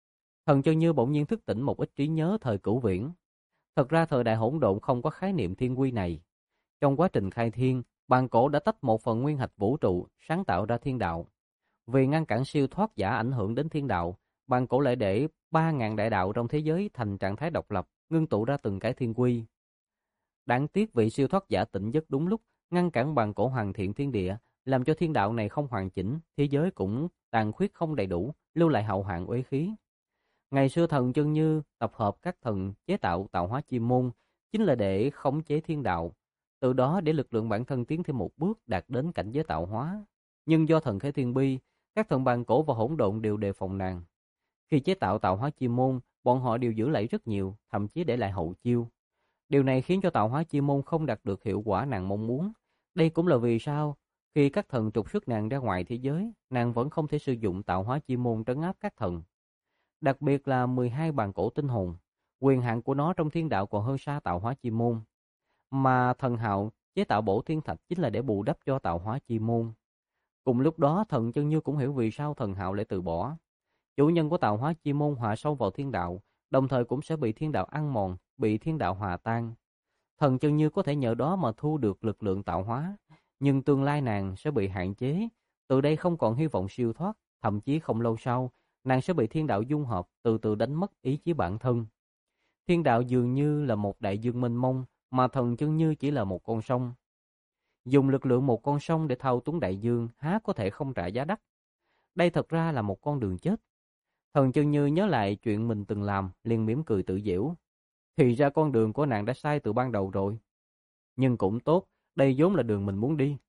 Thần Chân Như bỗng nhiên thức tỉnh một ít trí nhớ thời cửu viễn. Thật ra thời đại hỗn độn không có khái niệm thiên quy này. Trong quá trình khai thiên, bàn cổ đã tách một phần nguyên hạch vũ trụ, sáng tạo ra thiên đạo. Vì ngăn cản siêu thoát giả ảnh hưởng đến thiên đạo, bàn cổ lại để 3.000 đại đạo trong thế giới thành trạng thái độc lập, ngưng tụ ra từng cái thiên quy. Đáng tiếc vị siêu thoát giả tỉnh giấc đúng lúc, ngăn cản bàn cổ hoàn thiện thiên địa, làm cho thiên đạo này không hoàn chỉnh, thế giới cũng tàn khuyết không đầy đủ, lưu lại hậu hoạn uế khí. Ngày xưa Thần Chân Như tập hợp các thần chế tạo tạo hóa chi môn, chính là để khống chế thiên đạo, từ đó để lực lượng bản thân tiến thêm một bước đạt đến cảnh giới tạo hóa. Nhưng do thần khế thiên bi, các thần bàn cổ và hỗn độn đều đề phòng nàng. Khi chế tạo tạo hóa chi môn, bọn họ đều giữ lại rất nhiều, thậm chí để lại hậu chiêu. Điều này khiến cho tạo hóa chi môn không đạt được hiệu quả nàng mong muốn. Đây cũng là vì sao khi các thần trục xuất nàng ra ngoài thế giới, nàng vẫn không thể sử dụng tạo hóa chi môn trấn áp các thần. Đặc biệt là 12 bàn cổ tinh hồn, quyền hạn của nó trong thiên đạo còn hơn xa tạo hóa chi môn. Mà thần hạo chế tạo bổ thiên thạch chính là để bù đắp cho tạo hóa chi môn. Cùng lúc đó Thần Chân Như cũng hiểu vì sao thần hạo lại từ bỏ. Chủ nhân của tạo hóa chi môn hòa sâu vào thiên đạo, đồng thời cũng sẽ bị thiên đạo ăn mòn, bị thiên đạo hòa tan. Thần Chân Như có thể nhờ đó mà thu được lực lượng tạo hóa, nhưng tương lai nàng sẽ bị hạn chế, từ đây không còn hy vọng siêu thoát, thậm chí không lâu sau, nàng sẽ bị thiên đạo dung hợp, từ từ đánh mất ý chí bản thân. Thiên đạo dường như là một đại dương mênh mông, mà Thần Chân Như chỉ là một con sông. Dùng lực lượng một con sông để thao túng đại dương há có thể không trả giá đắt. Đây thật ra là một con đường chết. Thần Chân Như nhớ lại chuyện mình từng làm, liền mỉm cười tự giễu. Thì ra con đường của nàng đã sai từ ban đầu rồi. Nhưng cũng tốt, đây vốn là đường mình muốn đi.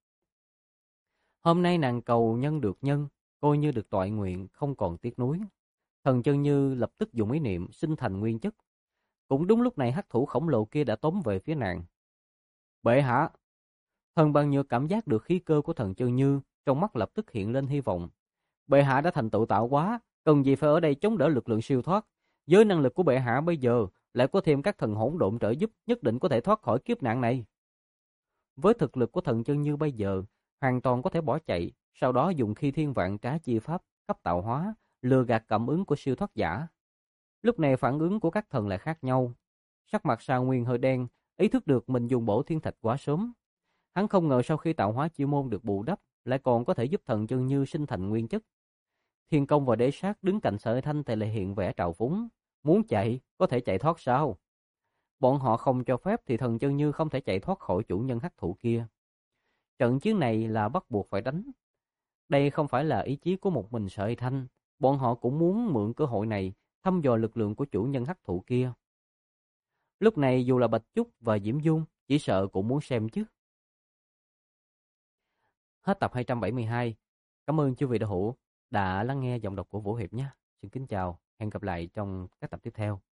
Hôm nay nàng cầu nhân được nhân, coi như được toại nguyện, không còn tiếc nuối. Thần Chân Như lập tức dùng ý niệm sinh thành nguyên chất. Cũng đúng lúc này hắc thủ khổng lồ kia đã tóm về phía nàng. Bệ hạ! Thần Bằng Nhược cảm giác được khí cơ của Thần Chân Như, trong mắt lập tức hiện lên hy vọng. Bệ hạ đã thành tựu tạo hóa, cần gì phải ở đây chống đỡ lực lượng siêu thoát. Với năng lực của bệ hạ bây giờ, lại có thêm các thần hỗn độn trợ giúp, nhất định có thể thoát khỏi kiếp nạn này. Với thực lực của Thần Chân Như bây giờ, hoàn toàn có thể bỏ chạy, sau đó dùng khi thiên vạn trá chi pháp cấp tạo hóa, lừa gạt cảm ứng của siêu thoát giả. Lúc này phản ứng của các thần lại khác nhau. Sắc mặt Sa Nguyên hơi đen, ý thức được mình dùng bổ thiên thạch quá sớm. Hắn không ngờ sau khi tạo hóa chi môn được bù đắp, lại còn có thể giúp Thần Chân Như sinh thành nguyên chất. Thiên Công và Đế Sát đứng cạnh Sở Thanh thì lại hiện vẻ trào phúng, muốn chạy, có thể chạy thoát sao? Bọn họ không cho phép thì Thần Chân Như không thể chạy thoát khỏi chủ nhân hắc thủ kia. Trận chiến này là bắt buộc phải đánh. Đây không phải là ý chí của một mình Sở Thanh, bọn họ cũng muốn mượn cơ hội này thăm dò lực lượng của chủ nhân hắc thủ kia. Lúc này dù là Bạch Trúc và Diễm Dung, chỉ sợ cũng muốn xem chứ. Hết tập 272. Cảm ơn chư vị đã lắng nghe giọng đọc của Vũ Hiệp nhé. Xin kính chào, hẹn gặp lại trong các tập tiếp theo.